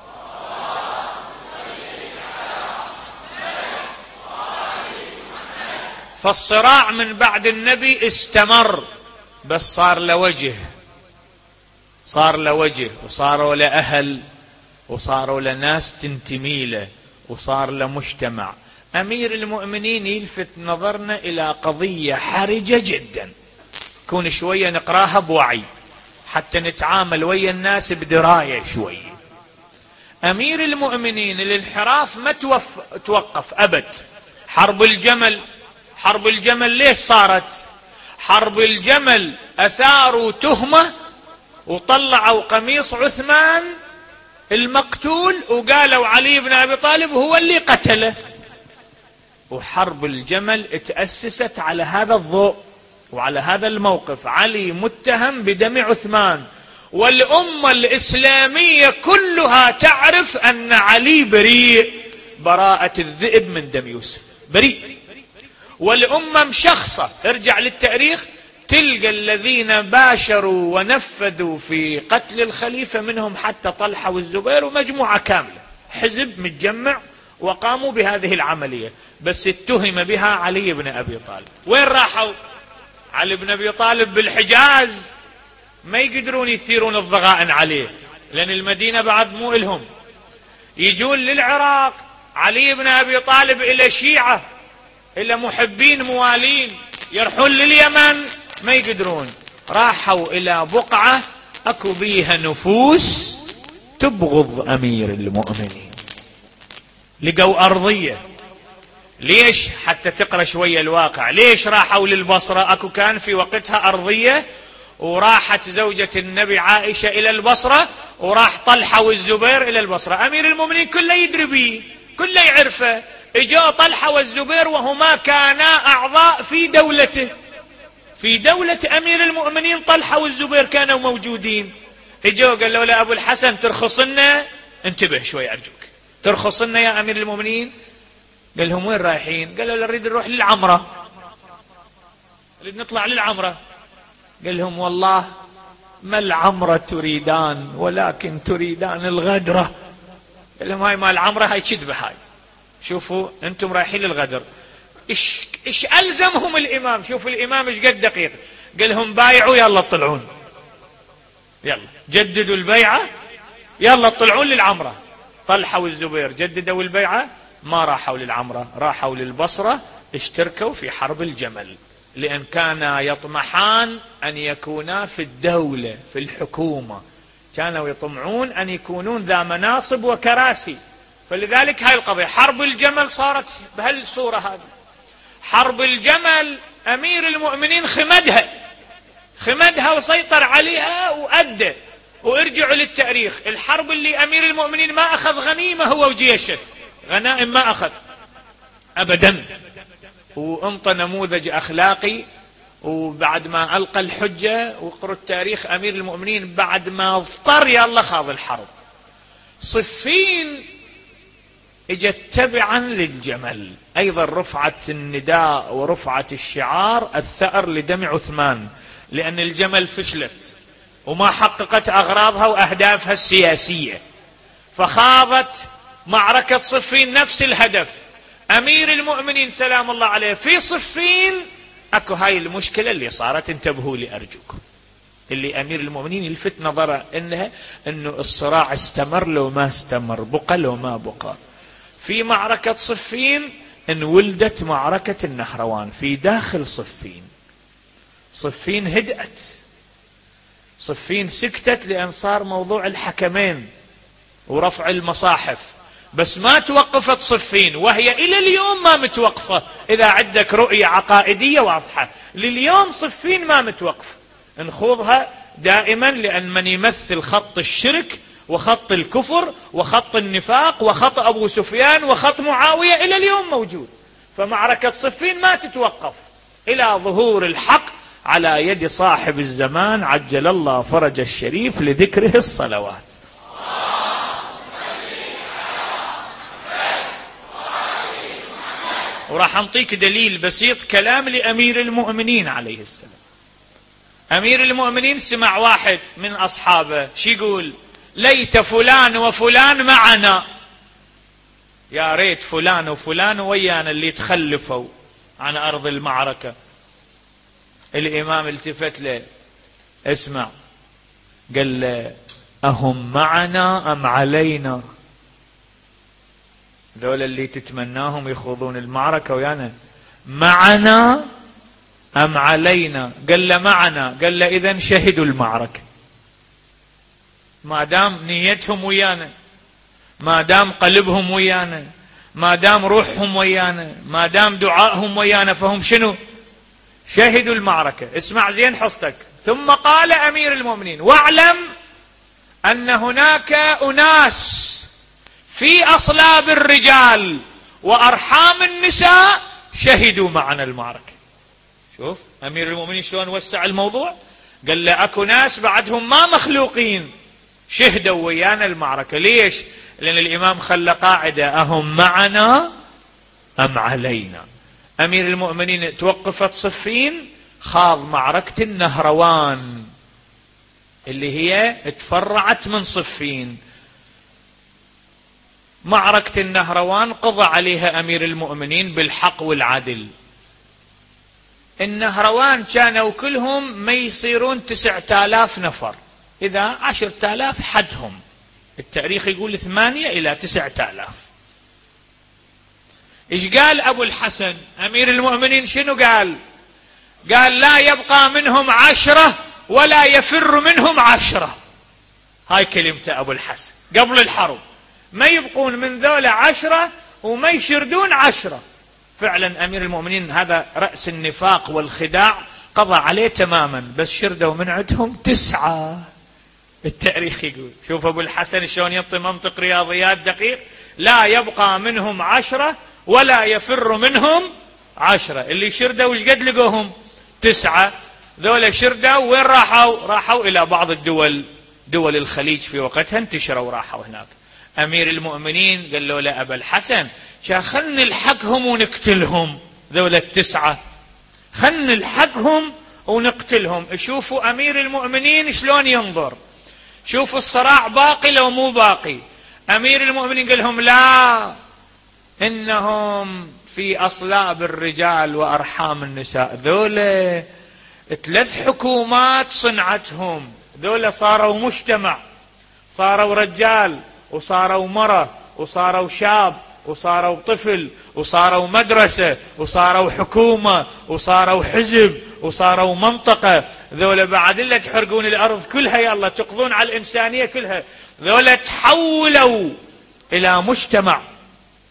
[SPEAKER 1] فالصراع من بعد النبي استمر، بس صار له وجه، صار له وجه، وصاروا له أهل، وصاروا له ناس تنتمي له، وصار له مجتمع. أمير المؤمنين يلفت نظرنا إلى قضية حرجة جدا، كون شوية نقراها بوعي حتى نتعامل ويا الناس بدراية شوية. أمير المؤمنين الانحراف ما توف... توقف أبد. حرب الجمل، حرب الجمل ليش صارت؟ حرب الجمل أثاروا تهمة وطلعوا قميص عثمان المقتول وقالوا علي بن أبي طالب هو اللي قتله. وحرب الجمل اتأسست على هذا الضوء وعلى هذا الموقف: علي متهم بدم عثمان، والأمة الإسلامية كلها تعرف أن علي بريء براءة الذئب من دم يوسف، بريء. والأمة مشخصة، ارجع للتاريخ تلقى الذين باشروا ونفذوا في قتل الخليفة منهم حتى طلحة والزبير ومجموعة كاملة، حزب متجمع وقاموا بهذه العملية، بس اتهم بها علي بن أبي طالب. وين راحوا؟ علي بن أبي طالب بالحجاز، ما يقدرون يثيرون الضغائن عليه لأن المدينة بعد مو إلهم. يجون للعراق، علي بن أبي طالب إلى شيعة، إلى محبين موالين، يرحون لليمن ما يقدرون. راحوا إلى بقعة أكو بيها نفوس تبغض أمير المؤمنين، لقوا أرضية. ليش؟ حتى تقرأ شوية الواقع. ليش راحوا للبصرة؟ أكو كان في وقتها أرضية، وراحت زوجة النبي عائشة إلى البصرة، وراح طلحة والزبير إلى البصرة. أمير المؤمنين كله يدري بيه، كله يعرفه. اجوا طلحة والزبير وهما كانا أعضاء في دولته، في دولة أمير المؤمنين طلحة والزبير كانوا موجودين. اجوا قالوا له أبو الحسن ترخص لنا، انتبه شوي أرجوك، ترخص لنا يا أمير المؤمنين؟ قال لهم وين رايحين؟ قالوا نريد نروح للعمرة، نريد نطلع للعمرة. قال لهم والله ما العمرة تريدان ولكن تريدان الغدرة. قال لهم هاي ما العمرة، هاي كذبة. هاي شوفوا انتم رايحين للغدر. ايش ايش ألزمهم الإمام؟ شوفوا الإمام ايش قد دقيق. قال لهم بايعوا يلا اطلعون، يلا جددوا البيعة، يلا اطلعون للعمرة. طلحة والزبير جددوا البيعة، ما راحوا للعمرة، راحوا للبصرة، اشتركوا في حرب الجمل، لأن كانا يطمحان أن يكونا في الدولة في الحكومة، كانوا يطمعون أن يكونون ذا مناصب وكراسي. فلذلك هاي القضية حرب الجمل صارت بهالصورة هذه. حرب الجمل أمير المؤمنين خمدها خمدها وسيطر عليها وأدى. وارجعوا للتاريخ، الحرب اللي أمير المؤمنين ما أخذ غنيمة هو وجيشه، غنائم ما أخذ أبدا، وانطى نموذج أخلاقي. وبعد ما ألقى الحجة، واقروا التاريخ، أمير المؤمنين بعد ما اضطر يلا خاض الحرب. صفين اجت تبعا للجمل، أيضا رفعت النداء ورفعت الشعار الثأر لدم عثمان، لأن الجمل فشلت وما حققت أغراضها وأهدافها السياسية، فخاضت معركة صفين نفس الهدف. أمير المؤمنين سلام الله عليه في صفين أكو هاي المشكلة اللي صارت، انتبهوا لي أرجوكم، اللي أمير المؤمنين يلفت نظره إنها إنه الصراع استمر لو ما استمر، بقى لو ما بقى. في معركة صفين إن ولدت معركة النهروان في داخل صفين. صفين هدأت، صفين سكتت لأن صار موضوع الحكمين ورفع المصاحف، بس ما توقفت صفين، وهي إلى اليوم ما متوقفة. إذا عندك رؤية عقائدية واضحة لليوم صفين ما متوقف، نخوضها دائما، لأن من يمثل خط الشرك وخط الكفر وخط النفاق وخط أبو سفيان وخط معاوية إلى اليوم موجود. فمعركة صفين ما تتوقف إلى ظهور الحق على يد صاحب الزمان عجل الله فرج الشريف لذكره الصلوات. وراح أنطيك دليل بسيط، كلام لأمير المؤمنين عليه السلام. أمير المؤمنين سمع واحد من أصحابه شي يقول: ليت فلان وفلان معنا، يا ريت فلان وفلان ويانا اللي تخلفوا عن أرض المعركة. الإمام التفت له: اسمع، قال له: أهم معنا أم علينا؟ ذولا اللي تتمناهم يخوضون المعركة ويانا، معنا أم علينا؟ قال له: معنا. قال له: إذن شهدوا المعركة، ما دام نيتهم ويانا، ما دام قلبهم ويانا، ما دام روحهم ويانا، ما دام دعائهم ويانا، فهم شنو؟ شهدوا المعركة. اسمع زين حصتك. ثم قال أمير المؤمنين: واعلم أن هناك أناس في أصلاب الرجال وأرحام النساء شهدوا معنا المعركة. شوف أمير المؤمنين شلون وسع الموضوع، قال له: أكو ناس بعدهم ما مخلوقين شهدوا ويانا المعركة. ليش؟ لأن الإمام خلى قاعدة: أهم معنا أم علينا؟ أمير المؤمنين توقفت صفين، خاض معركة النهروان اللي هي تفرعت من صفين. معركة النهروان قضى عليها أمير المؤمنين بالحق والعدل. النهروان كانوا كلهم ما يصيرون تسعة آلاف نفر، إذا عشرة آلاف حدهم، التاريخ يقول ثمانية إلى تسعة آلاف. إيش قال أبو الحسن أمير المؤمنين؟ شنو قال؟ قال: لا يبقى منهم عشرة ولا يفر منهم عشرة. هاي كلمة أبو الحسن قبل الحرب، ما يبقون من ذولا عشرة وما يشردون عشرة. فعلا أمير المؤمنين هذا رأس النفاق والخداع قضى عليه تماما، بس شردوا من عندهم تسعة. التاريخ يقول، شوف أبو الحسن شلون يعطي منطق رياضيات دقيق: لا يبقى منهم عشرة ولا يفر منهم عشرة. اللي شردوا وش قد لقوهم؟ تسعة. ذولا شردوا وين راحوا؟ راحوا إلى بعض الدول، دول الخليج في وقتها، انتشروا وراحوا هناك. أمير المؤمنين قال له: لا أبا الحسن، خلنا نلحقهم ونقتلهم، ذولا التسعة خلنا نلحقهم ونقتلهم. شوفوا أمير المؤمنين شلون ينظر، شوفوا الصراع باقي لو مو باقي. أمير المؤمنين قال لهم: لا، إنهم في أصلاب الرجال وأرحام النساء. ذولا ثلاث حكومات صنعتهم، ذولا صاروا مجتمع، صاروا رجال وصاروا مرة وصاروا شاب وصاروا طفل وصاروا مدرسة وصاروا حكومة وصاروا حزب وصاروا منطقة. ذولا بعد إلا تحرقون الأرض كلها، يلا تقضون على الإنسانية كلها. ذولا تحولوا إلى مجتمع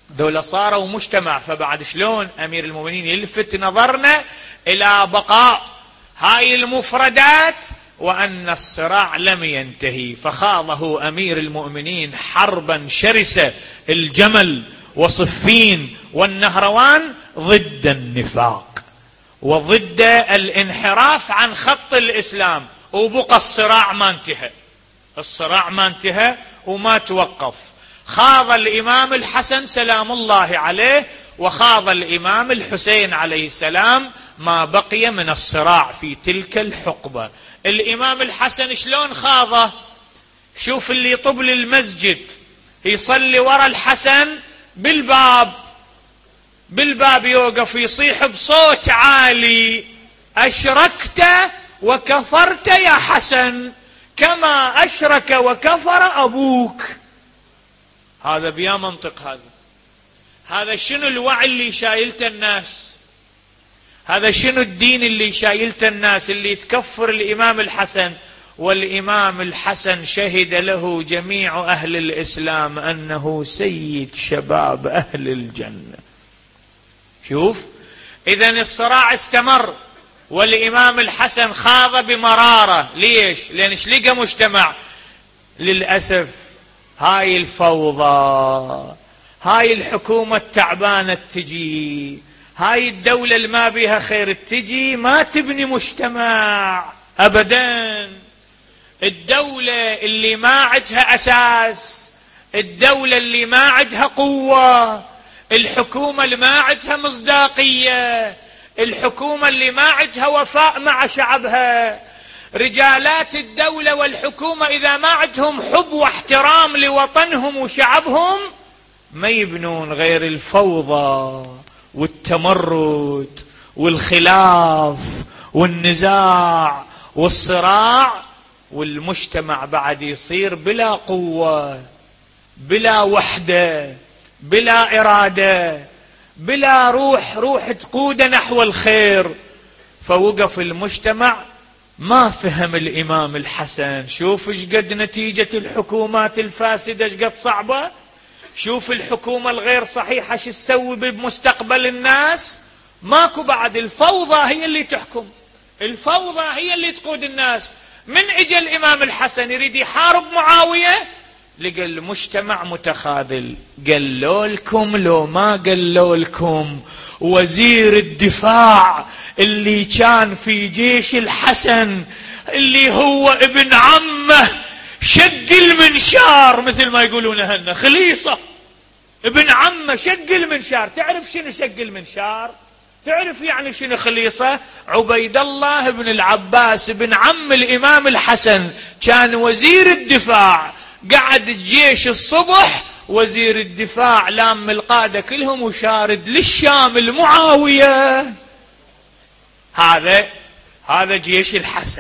[SPEAKER 1] دولة صاروا مجتمع، فبعد شلون أمير المؤمنين يلفت نظرنا إلى بقاء هاي المفردات وأن الصراع لم ينتهي، فخاضه أمير المؤمنين حربا شرسة، الجمل وصفين والنهروان، ضد النفاق وضد الانحراف عن خط الإسلام، وبقى الصراع ما انتهى، الصراع ما انتهى وما توقف. خاض الإمام الحسن سلام الله عليه وخاض الإمام الحسين عليه السلام ما بقي من الصراع في تلك الحقبة. الإمام الحسن شلون خاضه؟ شوف اللي يطب للمسجد يصلي وراء الحسن بالباب، بالباب يوقف يصيح بصوت عالي: أشركت وكفرت يا حسن كما أشرك وكفر أبوك. هذا بيا منطق، هذا هذا شنو الوعي اللي شايلته الناس، هذا شنو الدين اللي شايلته الناس، اللي تكفر الإمام الحسن. والإمام الحسن شهد له جميع أهل الإسلام أنه سيد شباب أهل الجنة. شوف، إذن الصراع استمر والإمام الحسن خاض بمرارة. ليش؟ لأن ايش لقى مجتمع؟ للأسف هاي الفوضى، هاي الحكومة التعبانة تجي، هاي الدولة اللي ما بيها خير تجي ما تبني مجتمع أبدا. الدولة اللي ما عندها أساس، الدولة اللي ما عندها قوة، الحكومة اللي ما عندها مصداقية، الحكومة اللي ما عندها وفاء مع شعبها، رجالات الدولة والحكومة إذا ما عندهم حب واحترام لوطنهم وشعبهم ما يبنون غير الفوضى والتمرد والخلاف والنزاع والصراع، والمجتمع بعد يصير بلا قوة، بلا وحدة، بلا إرادة، بلا روح روح تقوده نحو الخير. فوقف المجتمع ما فهم الإمام الحسن. شوف ايش قد نتيجة الحكومات الفاسدة ايش قد صعبة، شوف الحكومة الغير صحيحة ايش تسوي بمستقبل الناس. ماكو بعد، الفوضى هي اللي تحكم، الفوضى هي اللي تقود الناس. من اجى الإمام الحسن يريد يحارب معاوية، لقى المجتمع متخاذل. قالوا لكم لو ما قالوا لكم وزير الدفاع اللي كان في جيش الحسن اللي هو ابن عمه شق المنشار، مثل ما يقولون هنا خليصة، ابن عمه شق المنشار. تعرف شنو شق المنشار؟ تعرف يعني شنو خليصة؟ عبيد الله بن العباس بن عم الإمام الحسن كان وزير الدفاع، قعد الجيش الصبح وزير الدفاع لام القادة كلهم وشارد للشام المعاوية. هذا هذا جيش الحسن.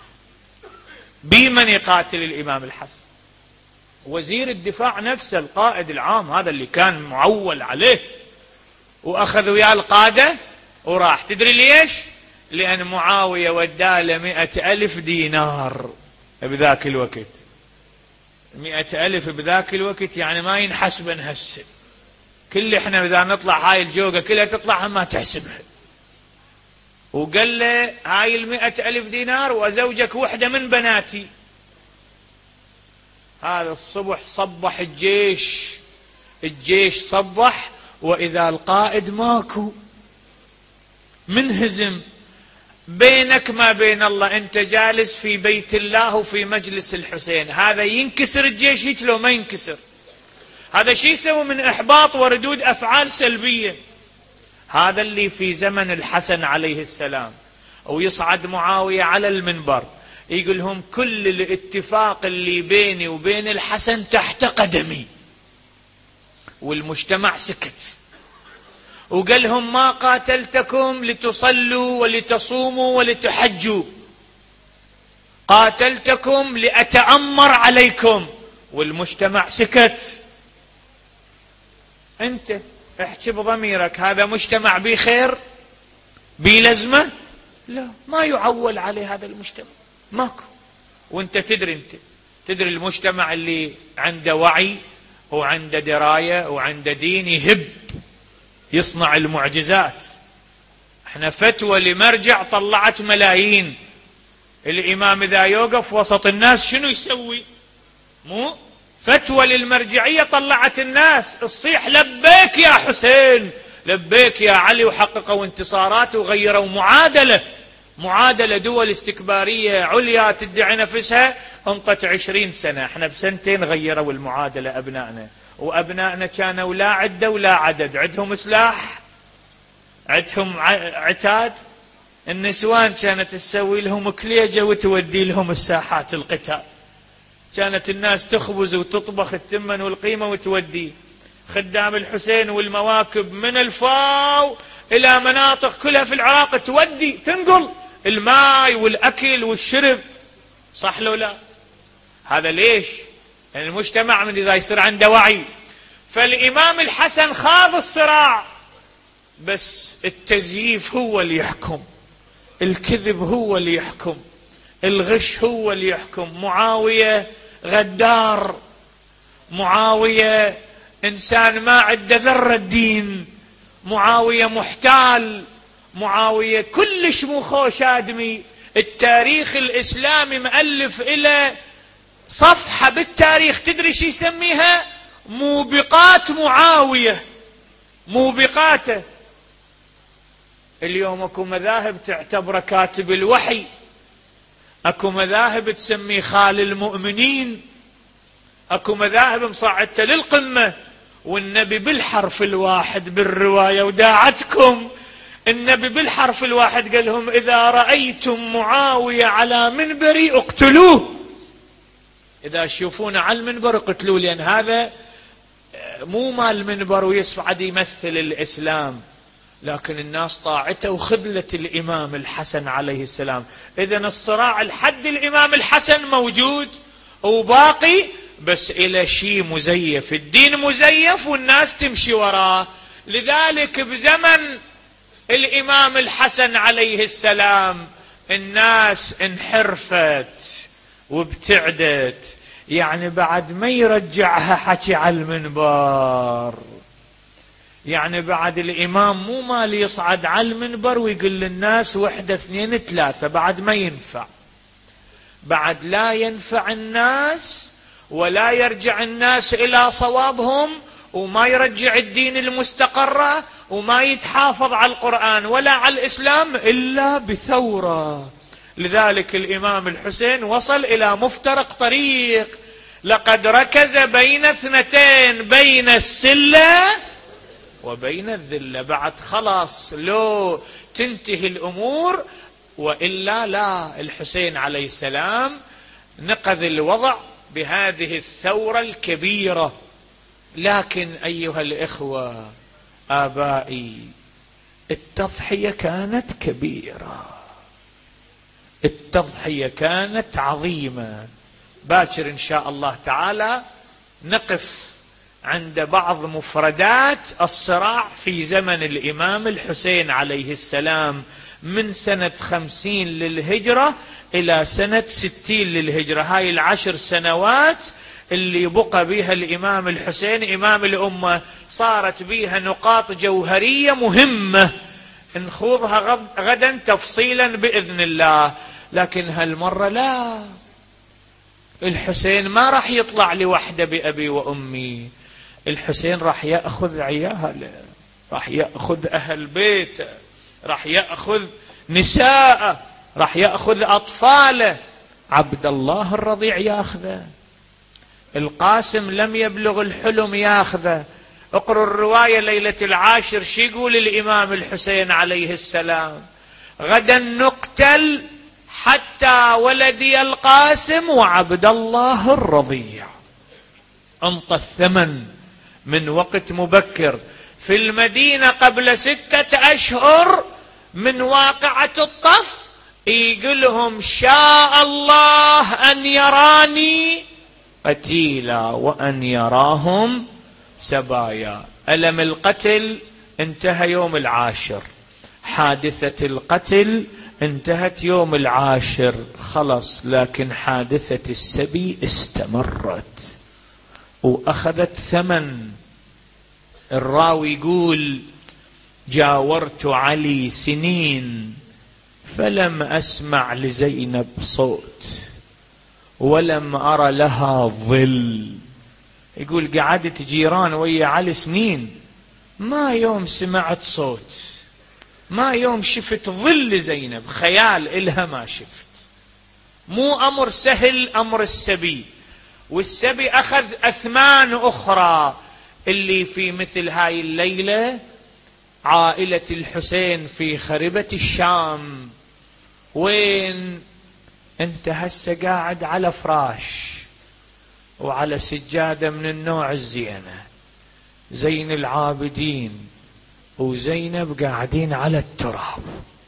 [SPEAKER 1] بمن يقاتل الإمام الحسن؟ وزير الدفاع نفسه، القائد العام، هذا اللي كان معول عليه، وأخذ وياه القادة وراح. تدري ليش؟ لأن معاوية وداله مئة ألف دينار بذاك الوقت. مئة ألف بذاك الوقت يعني ما ينحسبن هسه. كل احنا إذا نطلع هاي الجوقة كلها تطلع ما تحسبها. وقال له هاي المئة ألف دينار وأزوجك وحدة من بناتي. هذا الصبح صبح الجيش، الجيش صبح وإذا القائد ماكو، منهزم. بينك ما بين الله، أنت جالس في بيت الله وفي مجلس الحسين، هذا ينكسر الجيش هيك لو ما ينكسر. هذا شيء يسوي من إحباط وردود أفعال سلبية. هذا اللي في زمن الحسن عليه السلام. ويصعد معاوية على المنبر يقول لهم كل الاتفاق اللي بيني وبين الحسن تحت قدمي. والمجتمع سكت، وقال لهم ما قاتلتكم لتصلوا ولتصوموا ولتحجوا، قاتلتكم لأتأمر عليكم. والمجتمع سكت. انت احكي بضميرك، هذا مجتمع بيه خير بيه لزمة؟ لا، ما يعول عليه هذا المجتمع، ماكو. وانت تدري، انت تدري المجتمع اللي عنده وعي وعنده دراية وعنده دين، يهب يصنع المعجزات. احنا فتوى لمرجع طلعت ملايين. الإمام إذا يوقف وسط الناس شنو يسوي؟ مو فتوى للمرجعية طلعت الناس تصيح لبيك يا حسين، لبيك يا علي، وحققوا انتصارات وغيروا معادلة معادلة دول استكبارية عليا تدعي نفسها انطت عشرين سنة. احنا بسنتين غيروا المعادلة أبنائنا، وأبنائنا كانوا لا عدة ولا عدد، عندهم سلاح، عندهم عتاد. النسوان كانت تسوي لهم كليجة وتودي لهم الساحات القتال، كانت الناس تخبز وتطبخ التمن والقيمة وتودي. خدام الحسين والمواكب من الفاو إلى مناطق كلها في العراق تودي تنقل الماء والأكل والشرب، صح لو لا؟ هذا ليش؟ يعني المجتمع من إذا يصير عنده وعي. فالإمام الحسن خاض الصراع، بس التزييف هو اللي يحكم، الكذب هو اللي يحكم، الغش هو اللي يحكم. معاوية غدار، معاوية إنسان ما عنده ذرة دين، معاوية محتال، معاوية كلش مو خوش آدمي. التاريخ الإسلامي مؤلف إلى صفحة بالتاريخ، تدري شو يسميها؟ موبقات معاوية، موبقاته. اليوم اكو مذاهب تعتبره كاتب الوحي، اكو مذاهب تسميه خال المؤمنين، اكو مذاهب مصعدته للقمة. والنبي بالحرف الواحد بالرواية وداعتكم، النبي بالحرف الواحد قال لهم إذا رأيتم معاوية على منبري اقتلوه، إذا تشوفون على المنبر اقتلوه، لأن هذا مو مال منبر ويصعد يمثل الإسلام، لكن الناس طاعته وخذلة الإمام الحسن عليه السلام. إذن الصراع الحد الإمام الحسن موجود وباقي، بس إلى شيء مزيف، الدين مزيف والناس تمشي وراه. لذلك بزمن الإمام الحسن عليه السلام الناس انحرفت وابتعدت، يعني بعد ما يرجعها حكي على المنبر، يعني بعد الإمام مو مال يصعد على المنبر ويقول للناس وحدة اثنين ثلاثة، بعد ما ينفع، بعد لا ينفع الناس ولا يرجع الناس إلى صوابهم، وما يرجع الدين المستقرة، وما يتحافظ على القرآن ولا على الإسلام إلا بثورة. لذلك الإمام الحسين وصل إلى مفترق طريق، لقد ركز بين اثنتين، بين السلة وبين الذلة. بعد خلاص لو تنتهي الأمور، وإلا لا. الحسين عليه السلام نقذ الوضع بهذه الثورة الكبيرة. لكن أيها الإخوة آبائي، التضحية كانت كبيرة، التضحية كانت عظيمة. باكر إن شاء الله تعالى نقف عند بعض مفردات الصراع في زمن الإمام الحسين عليه السلام، من سنة خمسين للهجرة إلى سنة ستين للهجرة. هاي العشر سنوات اللي بقى بها الإمام الحسين إمام الأمة، صارت بها نقاط جوهرية مهمة نخوضها غدا تفصيلا بإذن الله. لكن هالمرة لا، الحسين ما راح يطلع لوحده بأبي وأمي، الحسين راح يأخذ عياله، راح يأخذ أهل بيته، راح يأخذ نساءه، راح يأخذ أطفاله. عبد الله الرضيع ياخذه، القاسم لم يبلغ الحلم ياخذه. اقروا الرواية ليلة العاشر شي يقول الإمام الحسين عليه السلام: غدا نقتل حتى ولدي القاسم وعبد الله الرضيع. انطى الثمن من وقت مبكر في المدينة قبل ستة أشهر من واقعة الطف، يقولهم شاء الله أن يراني قتيلا وأن يراهم سبايا. ألم القتل انتهى يوم العاشر، حادثة القتل انتهت يوم العاشر خلص، لكن حادثة السبي استمرت وأخذت ثمن. الراوي يقول: جاورت علي سنين فلم أسمع لزينب صوت ولم أرى لها ظل. يقول قعدت جيران ويا علي سنين، ما يوم سمعت صوت، ما يوم شفت ظل زينب، خيال إلها ما شفت. مو أمر سهل أمر السبي، والسبي أخذ أثمان أخرى. اللي في مثل هاي الليلة عائلة الحسين في خربة الشام، وين انت هسه قاعد على فراش وعلى سجادة من النوع الزينة، زين العابدين وزينب قاعدين على التراب،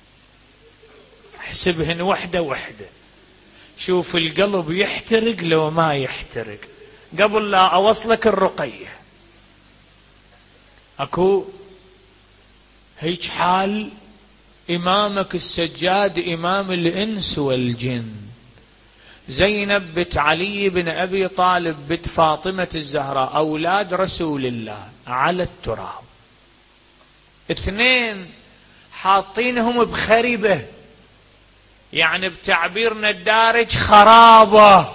[SPEAKER 1] احسبهن وحدة وحدة. شوف القلب يحترق لو ما يحترق. قبل لا أوصلك الرقية، أكو هيج حال إمامك السجاد إمام الإنس والجن، زينب بنت علي بن أبي طالب بنت فاطمة الزهراء أولاد رسول الله على التراب، اثنين حاطينهم بخربة، يعني بتعبيرنا الدارج خرابة.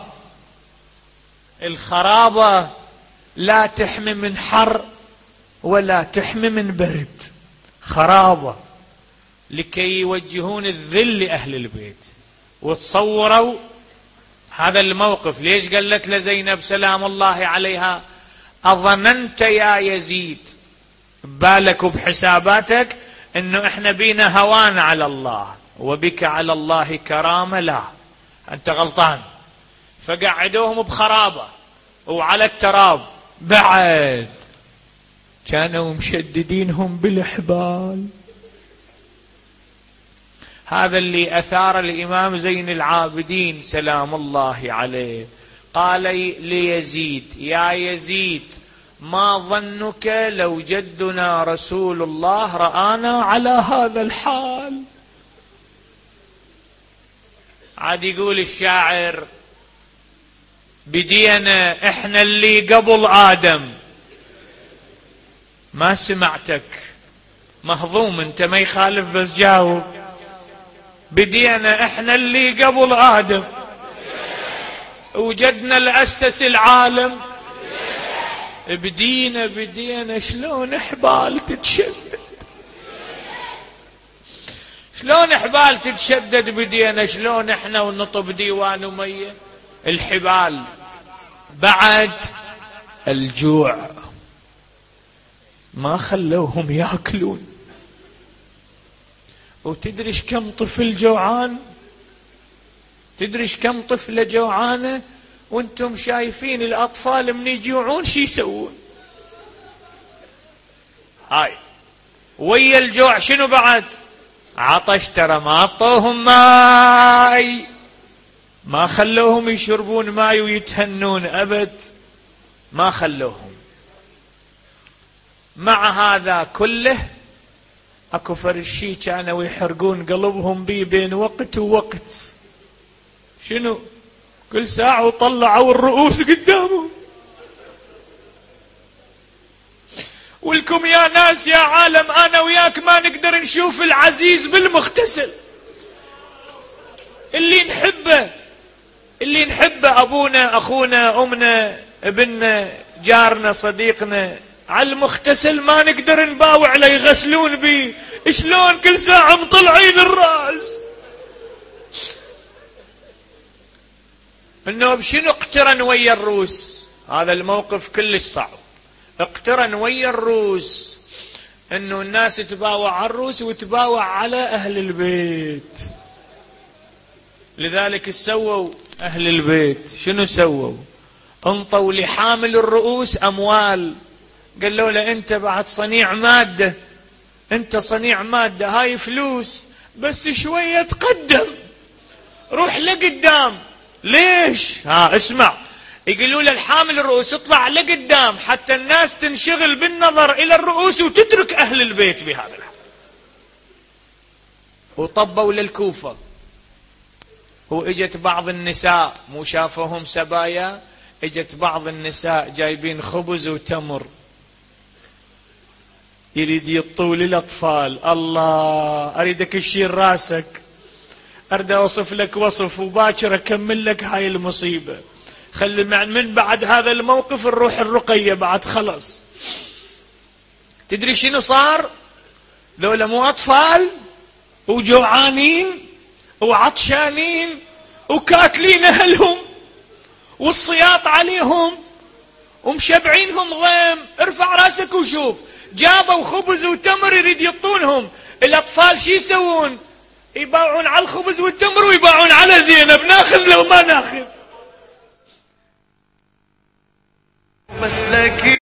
[SPEAKER 1] الخرابة لا تحمي من حر ولا تحمي من برد، خرابة، لكي يوجهون الذل لأهل البيت. وتصوروا هذا الموقف. ليش قالت لزينب سلام الله عليها: أظننت يا يزيد بالك وبحساباتك انه احنا بينا هوان على الله وبك على الله كرامة؟ لا، انت غلطان. فقعدوهم بخرابة وعلى التراب، بعد كانوا مشددينهم بالحبال. هذا اللي أثار الإمام زين العابدين سلام الله عليه، قال ليزيد: يا يزيد، ما ظنك لو جدنا رسول الله رآنا على هذا الحال؟ عاد يقول الشاعر: بدينا احنا اللي قبل آدم. ما سمعتك، مهضوم انت، ما يخالف بس جاوب. بدينا احنا اللي قبل آدم، وجدنا الأسس العالم. بدينا بدينا شلون حبال تتشدد، شلون حبال تتشدد بدينا، شلون احنا ونطب ديوان أمية. الحبال بعد الجوع ما خلوهم ياكلون. وتدريش كم طفل جوعان؟ تدريش كم طفلة جوعانة؟ وانتم شايفين الأطفال من يجوعون شي يسوون؟ هاي ويا الجوع شنو بعد؟ عطش. ترى ما عطوهم ماي، ما خلوهم يشربون ماي ويتهنون أبد، ما خلوهم. مع هذا كله اكو فرشي كانوا يحرقون قلبهم بي بين وقت ووقت. شنو؟ كل ساعة وطلعوا الرؤوس قدامهم. ولكم يا ناس يا عالم انا وياك ما نقدر نشوف العزيز بالمغتسل. اللي نحبه، اللي نحبه، ابونا، اخونا، امنا، ابننا، جارنا، صديقنا، على المغتسل ما نقدر نباوع له يغسلون بيه. شلون كل ساعة مطلعين الرأس؟ انه بشنو اقترن ويا الروس؟ هذا الموقف كلش صعب. اقترن ويا الروس، انه الناس تباوع على الروس وتباوع على اهل البيت. لذلك سووا اهل البيت شنو سووا؟ انطوا لحامل الرؤوس اموال، قالوا له انت بعد صنيع مادة، انت صنيع مادة، هاي فلوس بس شوية تقدم، روح لقدام. ليش؟ ها اسمع، يقولوا له الحامل الرؤوس اطلع لقدام حتى الناس تنشغل بالنظر الى الرؤوس وتترك اهل البيت بهذا الحال. وطبوا للكوفة، واجت بعض النساء مو شافوهم سبايا، اجت بعض النساء جايبين خبز وتمر يريد يطول للأطفال. الله، أريدك تشيل راسك، أريد أوصف لك وصف وباكر أكمل لك هاي المصيبة. خلي من بعد هذا الموقف نروح الرقية بعد خلص. تدري شنو صار؟ ذولا مو أطفال وجوعانين وعطشانين وكاتلين أهلهم والصياط عليهم ومشبعينهم ضيم. ارفع راسك وشوف، جابوا خبز وتمر يريد يطونهم. الأطفال شي يسوون؟ يباعون على الخبز والتمر ويباعون على زينب، ناخذ لو ما ناخذ. مسلكي